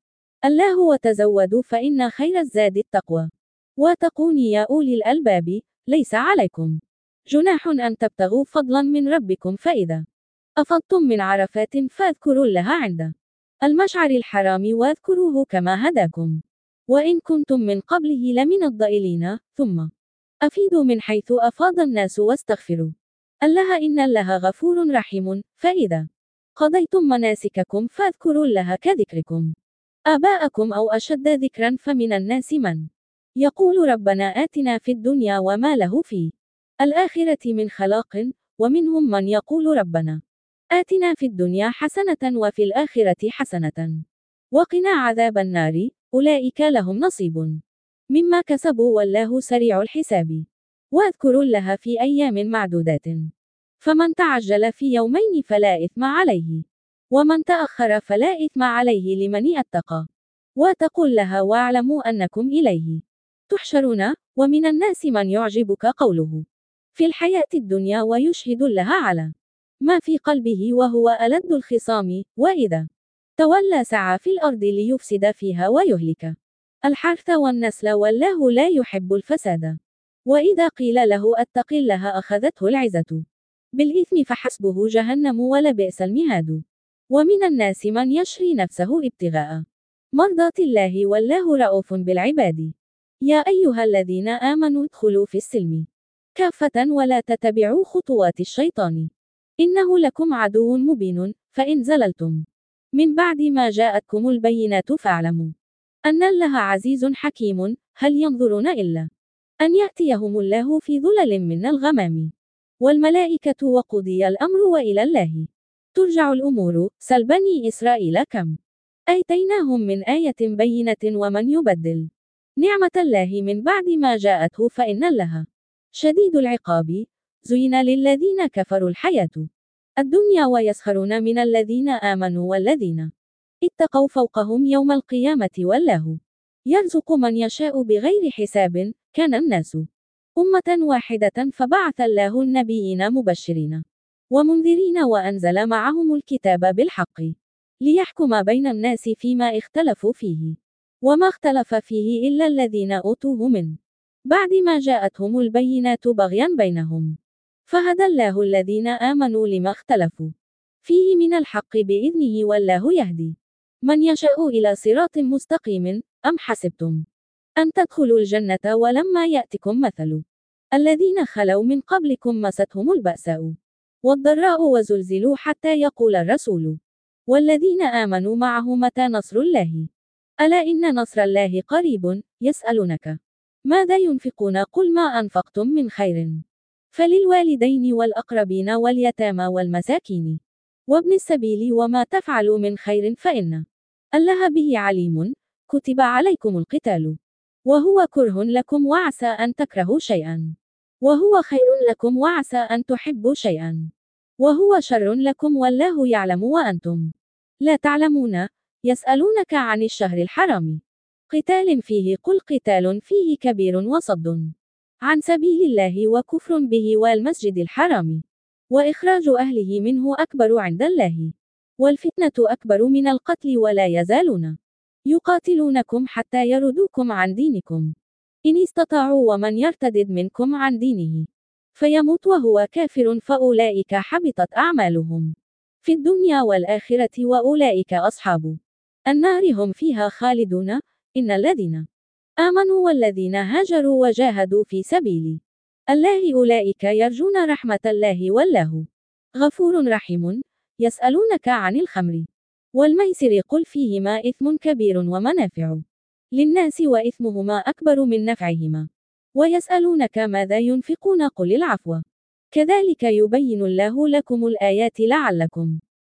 الله وتزودوا فإن خير الزاد التقوى واتقون يا أولي الألباب. ليس عليكم جناح أن تبتغوا فضلا من ربكم فإذا أفضتم من عرفات فاذكروا الله عند المشعر الحرام واذكروه كما هداكم وإن كنتم من قبله لمن الضالين ثم أفيدوا من حيث أفاض الناس واستغفروا الله إن الله غفور رحيم. فإذا قضيتم مناسككم فاذكروا الله كذكركم آباءكم أو أشد ذكرا فمن الناس من يقول ربنا آتنا في الدنيا وما له في الآخرة من خلاق ومنهم من يقول ربنا آتنا في الدنيا حسنة وفي الآخرة حسنة وقنا عذاب النار. أولئك لهم نصيب مما كسبوا والله سريع الحساب. واذكروا الله في أيام معدودات فمن تعجل في يومين فلا إثم عليه ومن تأخر فلا إثم عليه لمن اتقى واتقوا الله واعلموا أنكم إليه تحشرون. ومن الناس من يعجبك قوله في الحياة الدنيا ويشهد الله على ما في قلبه وهو ألد الخصام وإذا تولى سعى في الأرض ليفسد فيها ويهلك الحرث والنسل والله لا يحب الفساد. وإذا قيل له اتق الله أخذته العزة بالإثم فحسبه جهنم ولبئس المهاد. ومن الناس من يشري نفسه ابتغاء مرضات الله والله رؤوف بالعباد. يا أيها الذين آمنوا ادخلوا في السلم كافة ولا تتبعوا خطوات الشيطان إنه لكم عدو مبين. فإن زللتم من بعد ما جاءتكم البينات فاعلموا أن الله عزيز حكيم. هل ينظرون إلا أن يأتيهم الله في ظلل من الغمام والملائكة وقضي الأمر وإلى الله ترجع الأمور. سل بني إسرائيل كم آتيناهم من آية بينة ومن يبدل نعمة الله من بعد ما جاءته فإن الله شديد العقاب. زين للذين كفروا الحياة الدنيا ويسخرون من الذين آمنوا والذين اتقوا فوقهم يوم القيامة والله يرزق من يشاء بغير حساب. كان الناس أمة واحدة فبعث الله النبيين مبشرين ومنذرين وأنزل معهم الكتاب بالحق ليحكم بين الناس فيما اختلفوا فيه وما اختلف فيه إلا الذين أوتوه من بعد ما جاءتهم البينات بغيا بينهم فهدى الله الذين آمنوا لما اختلفوا فيه من الحق بإذنه والله يهدي من يشاء إلى صراط مستقيم. أم حسبتم أن تدخلوا الجنة ولما يأتكم مثل الذين خلوا من قبلكم مستهم البأساء والضراء وزلزلوا حتى يقول الرسول والذين آمنوا معه متى نصر الله ألا إن نصر الله قريب. يسألونك ماذا ينفقون قل ما أنفقتم من خير فللوالدين والأقربين واليتامى والمساكين وابن السبيل وما تفعلوا من خير فإن الله به عليم. كتب عليكم القتال وهو كره لكم وعسى أن تكرهوا شيئا وهو خير لكم وعسى أن تحبوا شيئا وهو شر لكم والله يعلم وأنتم لا تعلمون. يسألونك عن الشهر الحرام قتال فيه قل قتال فيه كبير وصد عن سبيل الله وكفر به والمسجد الحرام وإخراج أهله منه أكبر عند الله والفتنة أكبر من القتل ولا يزالون يقاتلونكم حتى يردوكم عن دينكم إن استطاعوا ومن يرتدد منكم عن دينه فيموت وهو كافر فأولئك حبطت أعمالهم في الدنيا والآخرة وأولئك أصحاب النار هم فيها خالدون. إن الذين آمنوا والذين هاجروا وجاهدوا في سبيل الله أولئك يرجون رحمة الله والله غفور رحيم. يسألونك عن الخمر والميسر قل فيهما إثم كبير ومنافع للناس وإثمهما أكبر من نفعهما ويسألونك ماذا ينفقون قل العفو كذلك يبين الله لكم الآيات لعلكم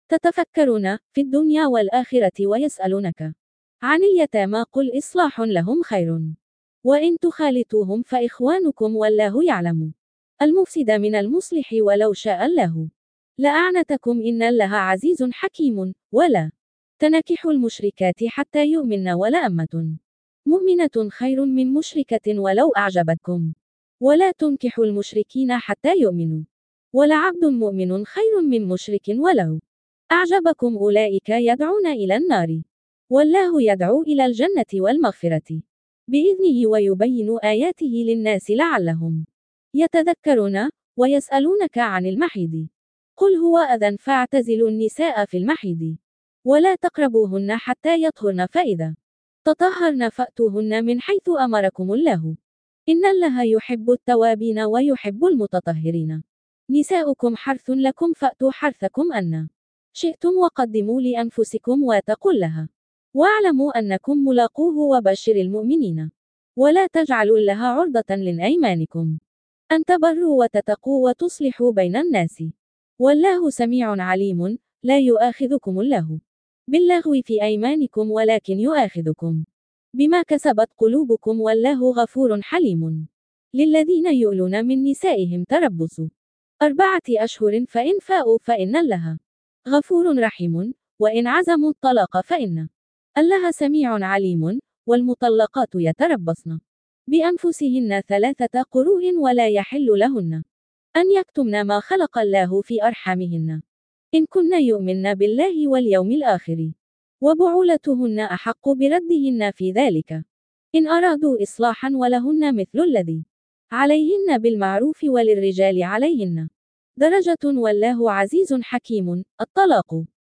تتفكرون في الدنيا والآخرة. ويسألونك عن اليتامى قل إصلاح لهم خير وإن تخالطوهم فإخوانكم والله يعلم المفسد من المصلح ولو شاء الله لأعنتكم إن الله عزيز حكيم. ولا تنكحوا المشركات حتى يؤمن ولأمة مؤمنة خير من مشركة ولو أعجبتكم ولا تنكحوا المشركين حتى يؤمنوا ولعبد مؤمن خير من مشرك ولو أعجبكم. أولئك يدعون إلى النار والله يدعو إلى الجنة والمغفرة بإذنه ويبين آياته للناس لعلهم يتذكرون. ويسألونك عن المحيض قل هو أذى فاعتزلوا النساء في المحيض ولا تقربوهن حتى يطهرن فإذا تطهرن فأتوهن من حيث أمركم الله إن الله يحب التوابين ويحب المتطهرين. نساؤكم حرث لكم فأتوا حرثكم أن شئتم وقدموا لأنفسكم واتقوا الله واعلموا أنكم ملاقوه وبشر المؤمنين. ولا تجعلوا الله عرضة لأيمانكم أن تبروا وتتقوا وتصلحوا بين الناس والله سميع عليم. لا يؤاخذكم الله باللغو في أيمانكم ولكن يؤاخذكم بما كسبت قلوبكم والله غفور حليم. للذين يؤلون من نسائهم تربص 4 أشهر فإن فاءوا فإن الله غفور رحيم وإن عزموا الطلاق فإن الله سميع عليم. والمطلقات يتربصن بأنفسهن 3 قروء ولا يحل لهن أن يكتمن ما خلق الله في أرحامهن إن كن يؤمن بالله واليوم الآخر وبعولتهن أحق بردهن في ذلك إن أرادوا إصلاحا ولهن مثل الذي عليهن بالمعروف وللرجال عليهن درجة والله عزيز حكيم. الطلاق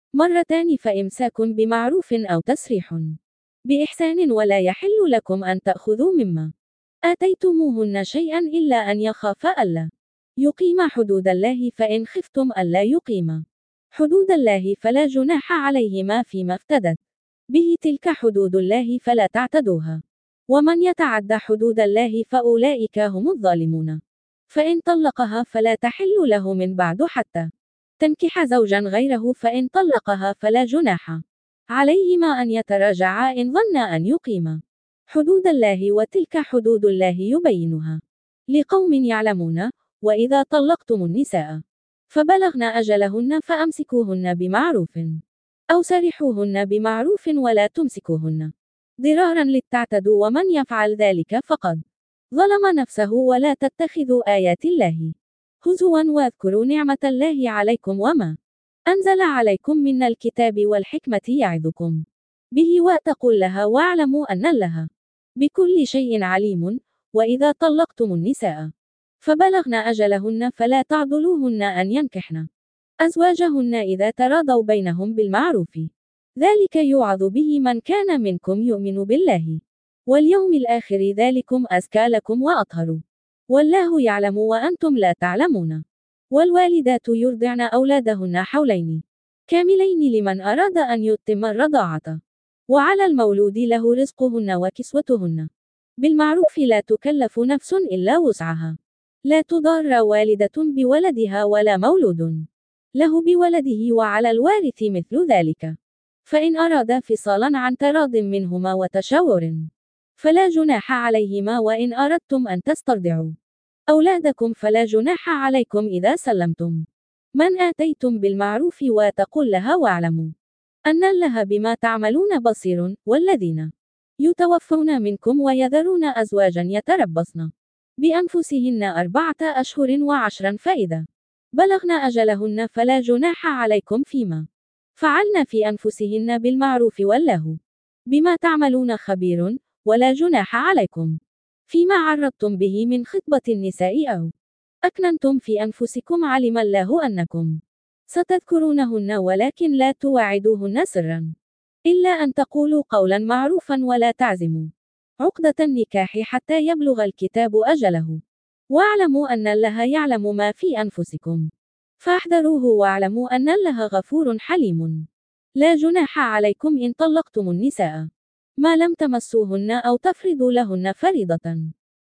2 فإمساك بمعروف أو تسريح بإحسان ولا يحل لكم أن تأخذوا مما آتيتموهن شيئا إلا أن يخافا ألا يقيما حدود الله فإن خفتم ألا يقيما حدود الله فلا جناح عليهما فيما افتدت به تلك حدود الله فلا تعتدوها ومن يتعد حدود الله فأولئك هم الظالمون. فإن طلقها فلا تحل له من بعد حتى تنكح زوجا غيره فإن طلقها فلا جناح عليهما أن يتراجعا إن ظنا أن يقيما حدود الله وتلك حدود الله يبينها لقوم يعلمون. وإذا طلقتم النساء فبلغن أجلهن فأمسكوهن بمعروف أو سرحوهن بمعروف ولا تمسكوهن ضرارا لتعتدوا ومن يفعل ذلك فقد ظلم نفسه. ولا تتخذوا آيات الله هزوا واذكروا نعمة الله عليكم وما أنزل عليكم من الكتاب والحكمة يعظكم به واتقوا الله واعلموا أن الله بكل شيء عليم. وإذا طلقتم النساء فبلغن أجلهن فلا تعضلوهن أن ينكحن أزواجهن إذا تراضوا بينهم بالمعروف ذلك يوعظ به من كان منكم يؤمن بالله واليوم الآخر ذلكم أزكى لكم وأطهر والله يعلم وأنتم لا تعلمون. والوالدات يرضعن أولادهن حولين كاملين لمن أراد أن يتم الرضاعة وعلى المولود له رزقهن وكسوتهن بالمعروف لا تكلف نفس إلا وسعها لا تضار والدة بولدها ولا مولود له بولده وعلى الوارث مثل ذلك فإن أرادا فصالا عن تراض منهما وتشاور فلا جناح عليهما. وإن أردتم أن تسترضعوا أولادكم فلا جناح عليكم إذا سلمتم من آتيتم بالمعروف واتقوا الله واعلموا أن الله بما تعملون بصير. والذين يتوفون منكم ويذرون أزواجا يتربصن بأنفسهن 4 أشهر و10 فإذا بلغن أجلهن فلا جناح عليكم فيما فعلن في أنفسهن بالمعروف والله بما تعملون خبير. ولا جناح عليكم فيما عرضتم به من خطبة النساء أو أكننتم في أنفسكم علم الله أنكم ستذكرونهن ولكن لا تواعدوهن سرا إلا أن تقولوا قولا معروفا ولا تعزموا عقدة النكاح حتى يبلغ الكتاب أجله واعلموا أن الله يعلم ما في أنفسكم فاحذروه واعلموا أن الله غفور حليم. لا جناح عليكم إن طلقتم النساء ما لم تمسوهن أو تفرضوا لهن فريضة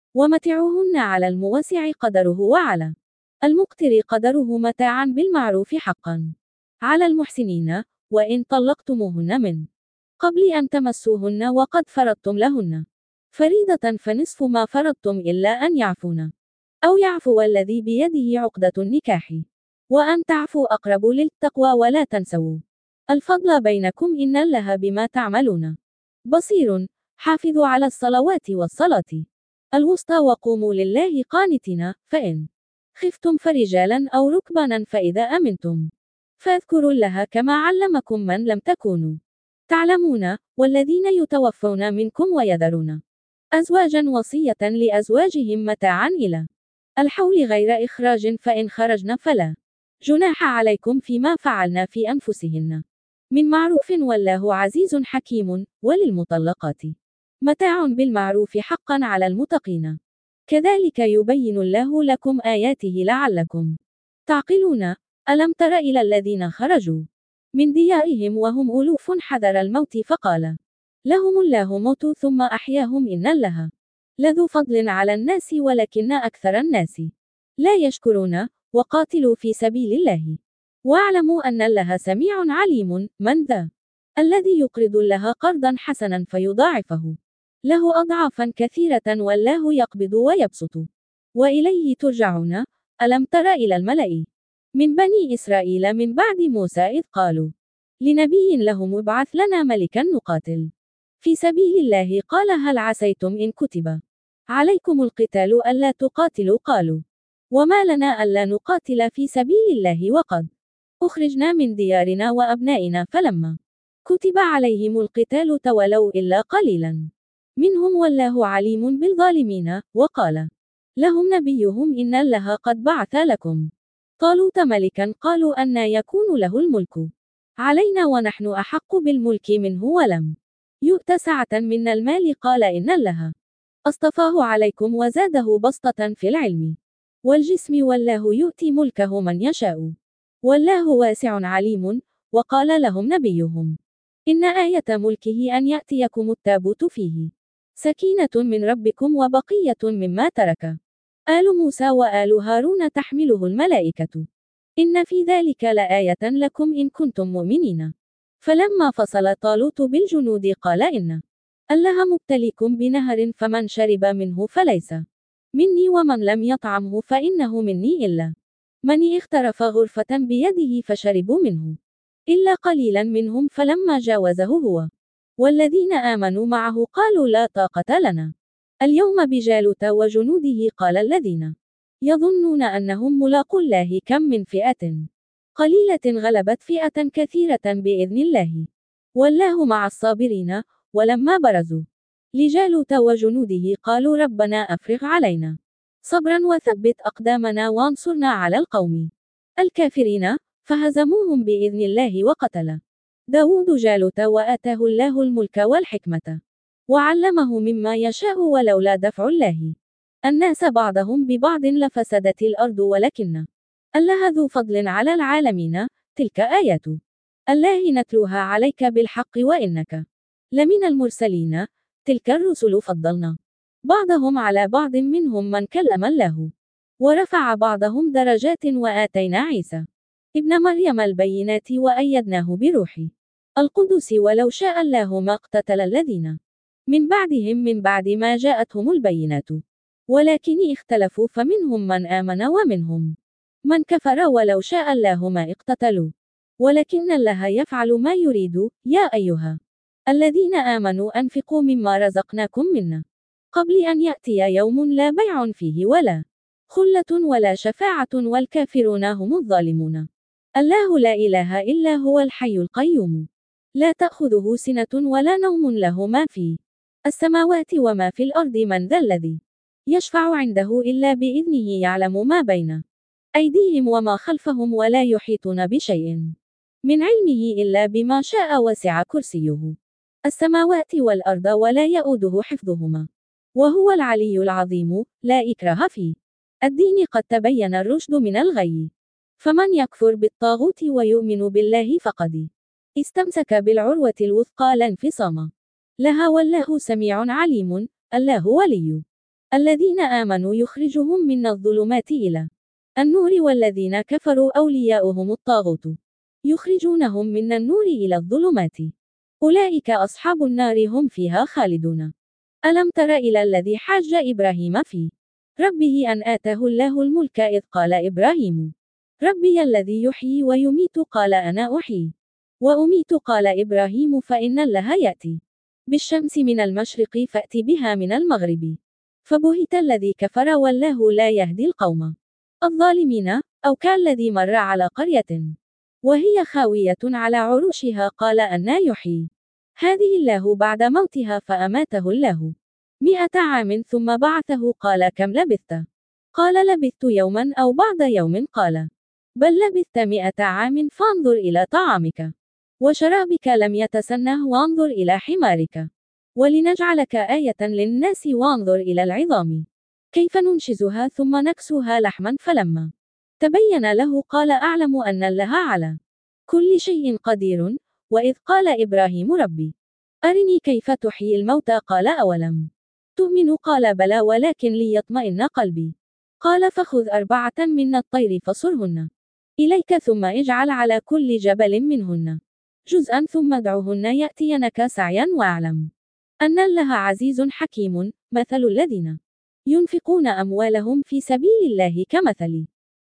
ومتعوهن على الموسع قدره وعلى المقتر قدره متاعا بالمعروف حقا على المحسنين. وإن طلقتموهن من قبل أن تمسوهن وقد فرضتم لهن فريضة فنصف ما فرضتم إلا أن يعفون أو يعفو الذي بيده عقدة النكاح وأن تعفوا أقرب للتقوى ولا تنسوا الفضل بينكم إن الله بما تعملون بصير. حافظوا على الصلوات والصلاة الوسطى وقوموا لله قانتين. فإن خفتم فرجالا أو ركبانا فإذا أمنتم فاذكروا الله كما علمكم من لم تكونوا تعلمون والذين يتوفون منكم ويذرون أزواجا وصية لأزواجهم متاعا إلى الحول غير إخراج فإن خرجن فلا جناح عليكم فيما فعلن في أنفسهن من معروف والله عزيز حكيم. وللمطلقات متاع بالمعروف حقا على المتقين كذلك يبين الله لكم آياته لعلكم تعقلون. ألم تر إلى الذين خرجوا من ديارهم وهم ألوف حذر الموت فقال لهم الله موتوا ثم أحياهم إن الله لذو فضل على الناس ولكن أكثر الناس لا يشكرون. وقاتلوا في سبيل الله واعلموا أن الله سميع عليم. من ذا الذي يقرض الله قرضا حسنا فيضاعفه له أضعافا كثيرة والله يقبض ويبسط وإليه ترجعون. ألم تر إلى الملأ من بني إسرائيل من بعد موسى إذ قالوا لنبي لهم ابعث لنا ملكا نقاتل في سبيل الله قال هل عسيتم إن كتب عليكم القتال ألا تقاتلوا قالوا وما لنا ألا نقاتل في سبيل الله وقد أخرجنا من ديارنا وأبنائنا فلما كتب عليهم القتال تولوا إلا قليلا منهم والله عليم بالظالمين. وقال لهم نبيهم إن الله قد بعث لكم طالوت ملكا قالوا أنى يكون له الملك علينا ونحن أحق بالملك منه ولم يؤت سعة من المال قال إن الله اصطفاه عليكم وزاده بسطة في العلم والجسم والله يؤتي ملكه من يشاء والله واسع عليم. وقال لهم نبيهم إن آية ملكه أن يأتيكم التابوت فيه سكينة من ربكم وبقية مما ترك آل موسى وآل هارون تحمله الملائكة إن في ذلك لآية لكم إن كنتم مؤمنين. فلما فصل طالوت بالجنود قال إن الله مبتليكم بنهر فمن شرب منه فليس مني ومن لم يطعمه فإنه مني إلا من اغترف غرفة بيده فشربوا منه إلا قليلا منهم فلما جاوزه هو والذين آمنوا معه قالوا لا طاقة لنا اليوم بجالوت وجنوده قال الذين يظنون أنهم ملاقو الله كم من فئة قليلة غلبت فئة كثيرة بإذن الله والله مع الصابرين. ولما برزوا لجالوت وجنوده قالوا ربنا أفرغ علينا صبرا وثبت أقدامنا وانصرنا على القوم الكافرين فهزموهم بإذن الله. وقتل داود جالوت وآتاه الله الملك والحكمة وعلمه مما يشاء ولولا دفع الله الناس بعضهم ببعض لفسدت الأرض ولكن الله ذو فضل على العالمين. تلك آيات الله نتلوها عليك بالحق وإنك لمن المرسلين. تلك الرسل فضلنا بعضهم على بعض منهم من كلم الله ورفع بعضهم درجات وآتينا عيسى ابن مريم البينات وأيدناه بروح القدس ولو شاء الله ما اقتتل الذين من بعدهم من بعد ما جاءتهم البينات ولكن اختلفوا فمنهم من آمن ومنهم من كفر ولو شاء الله ما اقتتلوا ولكن الله يفعل ما يريد. يا أيها الذين آمنوا أنفقوا مما رزقناكم منا قبل أن يأتي يوم لا بيع فيه ولا خلة ولا شفاعة والكافرون هم الظالمون. الله لا إله إلا هو الحي القيوم لا تأخذه سنة ولا نوم له ما في السماوات وما في الأرض من ذا الذي يشفع عنده إلا بإذنه يعلم ما بين أيديهم وما خلفهم ولا يحيطون بشيء من علمه إلا بما شاء وسع كرسيه السماوات والأرض ولا يؤوده حفظهما وهو العلي العظيم. لا إكراه في الدين قد تبين الرشد من الغي فمن يكفر بالطاغوت ويؤمن بالله فقد استمسك بالعروة الوثقى لا انفصام لها والله سميع عليم. الله ولي الذين آمنوا يخرجهم من الظلمات إلى النور والذين كفروا أولياؤهم الطاغوت يخرجونهم من النور إلى الظلمات أولئك أصحاب النار هم فيها خالدون. ألم تر إلى الذي حاج إبراهيم في ربه أن آتاه الله الملك إذ قال إبراهيم ربي الذي يحيي ويميت قال أنا أحيي وأميت قال إبراهيم فإن الله يأتي بالشمس من المشرق فأت بها من المغرب فبهت الذي كفر والله لا يهدي القوم الظالمين. أو كالذي مر على قرية وهي خاوية على عروشها قال أنى يحيي هذه الله بعد موتها فأماته الله 100 عام ثم بعثه قال كم لبثت؟ قال لبثت يوما أو بعض يوم قال بل لبثت 100 عام فانظر إلى طعامك وشرابك لم يتسنه وانظر إلى حمارك ولنجعلك آية للناس وانظر إلى العظام كيف ننشزها ثم نكسوها لحما فلما تبين له قال أعلم أن الله على كل شيء قدير وإذ قال إبراهيم ربي أرني كيف تحيي الموتى قال أولم تؤمن قال بلى ولكن ليطمئن قلبي قال فخذ 4 من الطير فصرهن إليك ثم اجعل على كل جبل منهن جزءا ثم ادعهن يأتينك سعيا واعلم أن الله عزيز حكيم مثل الذين ينفقون أموالهم في سبيل الله كمثل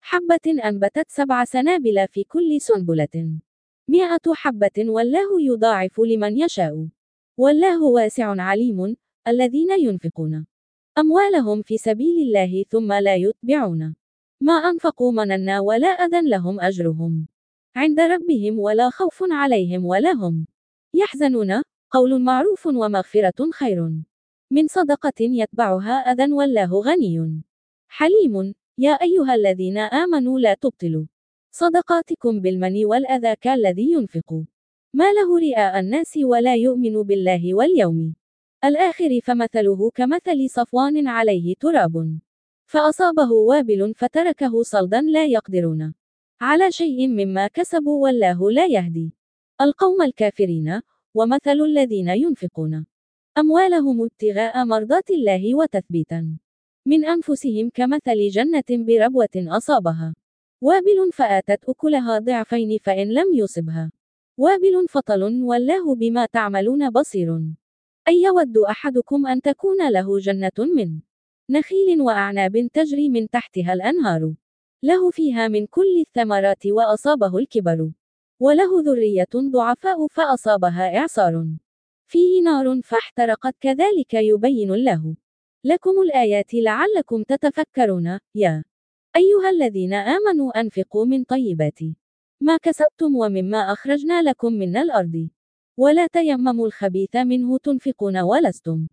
حبة أنبتت 7 سنابل في كل سنبلة 100 حبة والله يضاعف لمن يشاء والله واسع عليم الذين ينفقون أموالهم في سبيل الله ثم لا يتبعون ما أنفقوا مننا ولا أذى لهم أجرهم عند ربهم ولا خوف عليهم ولا هم يحزنون قول معروف ومغفرة خير من صدقة يتبعها أذى والله غني حليم يا أيها الذين آمنوا لا تبطلوا صدقاتكم بالمن والأذى كالذي ينفق ما له رئاء الناس ولا يؤمن بالله واليوم الآخر فمثله كمثل صفوان عليه تراب فأصابه وابل فتركه صلدا لا يقدرون على شيء مما كسبوا والله لا يهدي القوم الكافرين ومثل الذين ينفقون أموالهم ابتغاء مرضات الله وتثبيتا من أنفسهم كمثل جنة بربوة أصابها وابل فآتت أكلها ضعفين فإن لم يصبها وابل فطل والله بما تعملون بصير أي يود أحدكم أن تكون له جنة من نخيل وأعناب تجري من تحتها الأنهار له فيها من كل الثمرات وأصابه الكبر وله ذرية ضعفاء فأصابها إعصار فيه نار فاحترقت كذلك يبين الله لكم الآيات لعلكم تتفكرون يا أيها الذين آمنوا أنفقوا من طيبات ما كسبتم ومما أخرجنا لكم من الأرض ولا تيمموا الخبيث منه تنفقون ولستم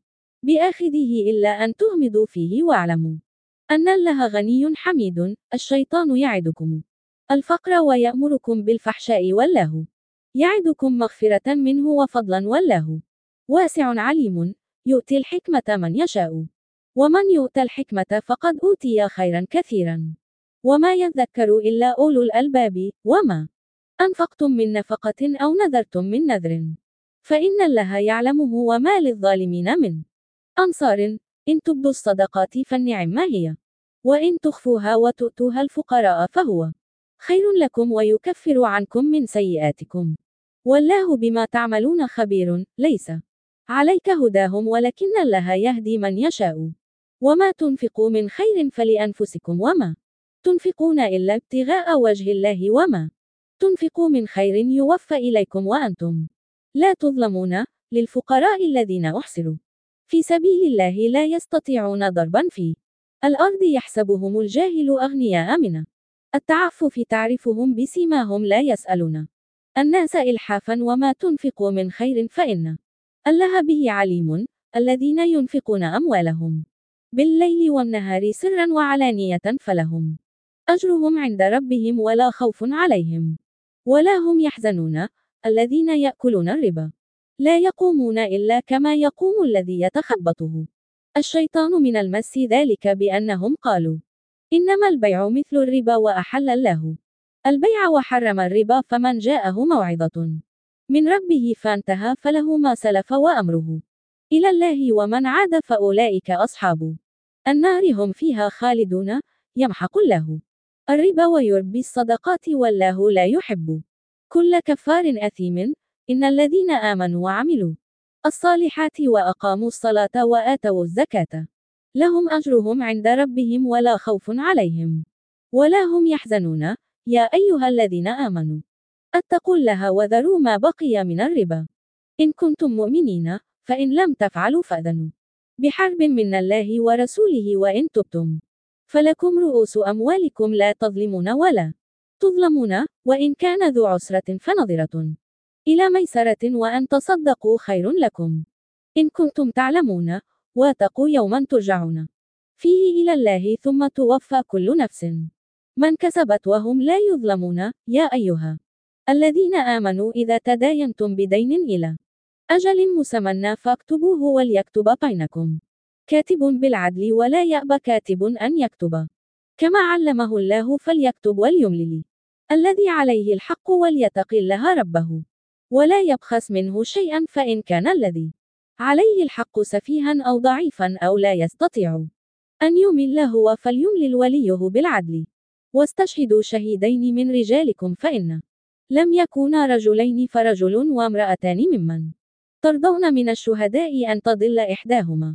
بآخذه إلا أن تغمضوا فيه واعلموا أن الله غني حميد الشيطان يعدكم الفقر ويأمركم بالفحشاء والله يعدكم مغفرة منه وفضلا والله واسع عليم يؤتي الحكمة من يشاء ومن يؤت الحكمة فقد أوتي خيرا كثيرا وما يذكر إلا أولو الألباب وما أنفقتم من نفقة أو نذرتم من نذر فإن الله يعلمه وما للظالمين من أنصار إن تبدوا الصدقات فالنعم هي وإن تخفوها وتؤتوها الفقراء فهو خير لكم ويكفر عنكم من سيئاتكم والله بما تعملون خبير ليس عليك هداهم ولكن الله يهدي من يشاء وما تنفقوا من خير فلأنفسكم وما تنفقون إلا ابتغاء وجه الله وما تنفقوا من خير يوفى إليكم وأنتم لا تظلمون للفقراء الذين أحصروا في سبيل الله لا يستطيعون ضربا في الأرض يحسبهم الجاهل أغنياء من التعفف تعرفهم بسيماهم لا يسألون الناس إلحافا وما تنفقوا من خير فإن الله به عليم الذين ينفقون أموالهم بالليل والنهار سرا وعلانية فلهم أجرهم عند ربهم ولا خوف عليهم ولا هم يحزنون الذين يأكلون الربا لا يقومون إلا كما يقوم الذي يتخبطه الشيطان من المس ذلك بأنهم قالوا إنما البيع مثل الربا وأحل الله البيع وحرم الربا فمن جاءه موعظة من ربه فانتهى فله ما سلف وأمره إلى الله ومن عاد فأولئك أصحاب النار هم فيها خالدون يمحق الله الربا ويربي الصدقات والله لا يحب كل كفار أثيم إن الذين آمنوا وعملوا الصالحات وأقاموا الصلاة وآتوا الزكاة لهم أجرهم عند ربهم ولا خوف عليهم ولا هم يحزنون يا أيها الذين آمنوا اتقوا الله وذروا ما بقي من الربا إن كنتم مؤمنين فإن لم تفعلوا فأذنوا بحرب من الله ورسوله وإن تبتم فلكم رؤوس أموالكم لا تظلمون ولا تظلمون وإن كان ذو عسرة فنظرة إلى ميسرة وأن تصدقوا خير لكم إن كنتم تعلمون، واتقوا يوما ترجعون فيه إلى الله ثم توفى كل نفس من كسبت وهم لا يظلمون. يا أيها الذين آمنوا إذا تداينتم بدين إلى أجل مسمى فاكتبوه وليكتب بينكم كاتب بالعدل ولا يأبى كاتب أن يكتب كما علمه الله فليكتب وليملل الذي عليه الحق وليتق الله ربه ولا يبخس منه شيئا فإن كان الذي عليه الحق سفيها أو ضعيفا أو لا يستطيع أن يمل هو فليملل وليه بالعدل واستشهدوا شهيدين من رجالكم فإن لم يكونا رجلين فرجل وامرأتان ممن ترضون من الشهداء أن تضل إحداهما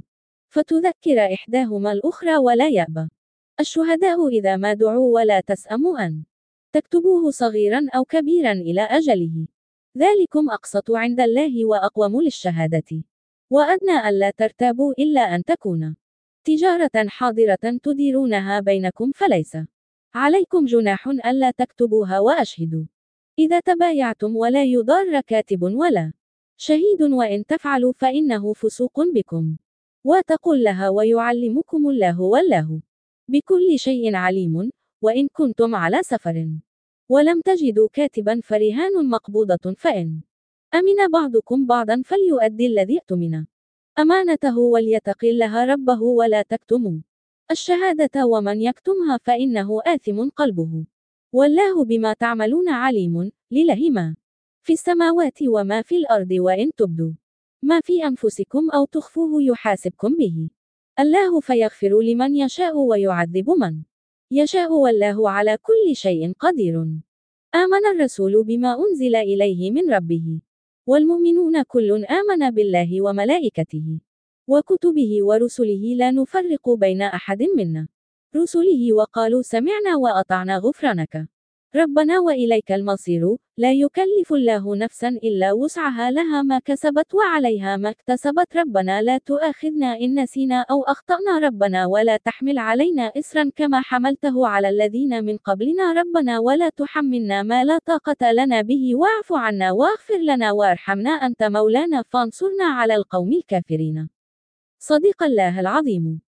فتذكر إحداهما الأخرى ولا يأبى الشهداء إذا ما دعوا ولا تسأموا أن تكتبوه صغيرا أو كبيرا إلى أجله ذلكم أقسط عند الله وأقوم للشهادة وأدنى ألا ترتابوا إلا أن تكون تجارة حاضرة تديرونها بينكم فليس عليكم جناح ألا تكتبوها وأشهدوا إذا تبايعتم ولا يضار كاتب ولا شهيد وإن تفعلوا فإنه فسوق بكم واتقوا الله ويعلمكم الله والله بكل شيء عليم. وإن كنتم على سفر ولم تجدوا كاتبا فرهان مقبوضة فإن أمن بعضكم بعضا فليؤدي الذي اؤتمن أمانته وليتق الله ربه ولا تكتموا الشهادة ومن يكتمها فإنه آثم قلبه والله بما تعملون عليم. لله ما في السماوات وما في الأرض وإن تبدوا ما في أنفسكم أو تخفوه يحاسبكم به الله فيغفر لمن يشاء ويعذب من يشاء والله على كل شيء قدير. آمن الرسول بما أنزل إليه من ربه والمؤمنون كل آمن بالله وملائكته وكتبه ورسله لا نفرق بين أحد من رسله وقالوا سمعنا وأطعنا غفرانك ربنا وإليك المصير. لا يكلف الله نفسا إلا وسعها لها ما كسبت وعليها ما اكتسبت ربنا لا تؤاخذنا إن نسينا أو أخطأنا ربنا ولا تحمل علينا إصرا كما حملته على الذين من قبلنا ربنا ولا تحملنا ما لا طاقة لنا به واعف عنا واغفر لنا وارحمنا أنت مولانا فانصرنا على القوم الكافرين. صدق الله العظيم.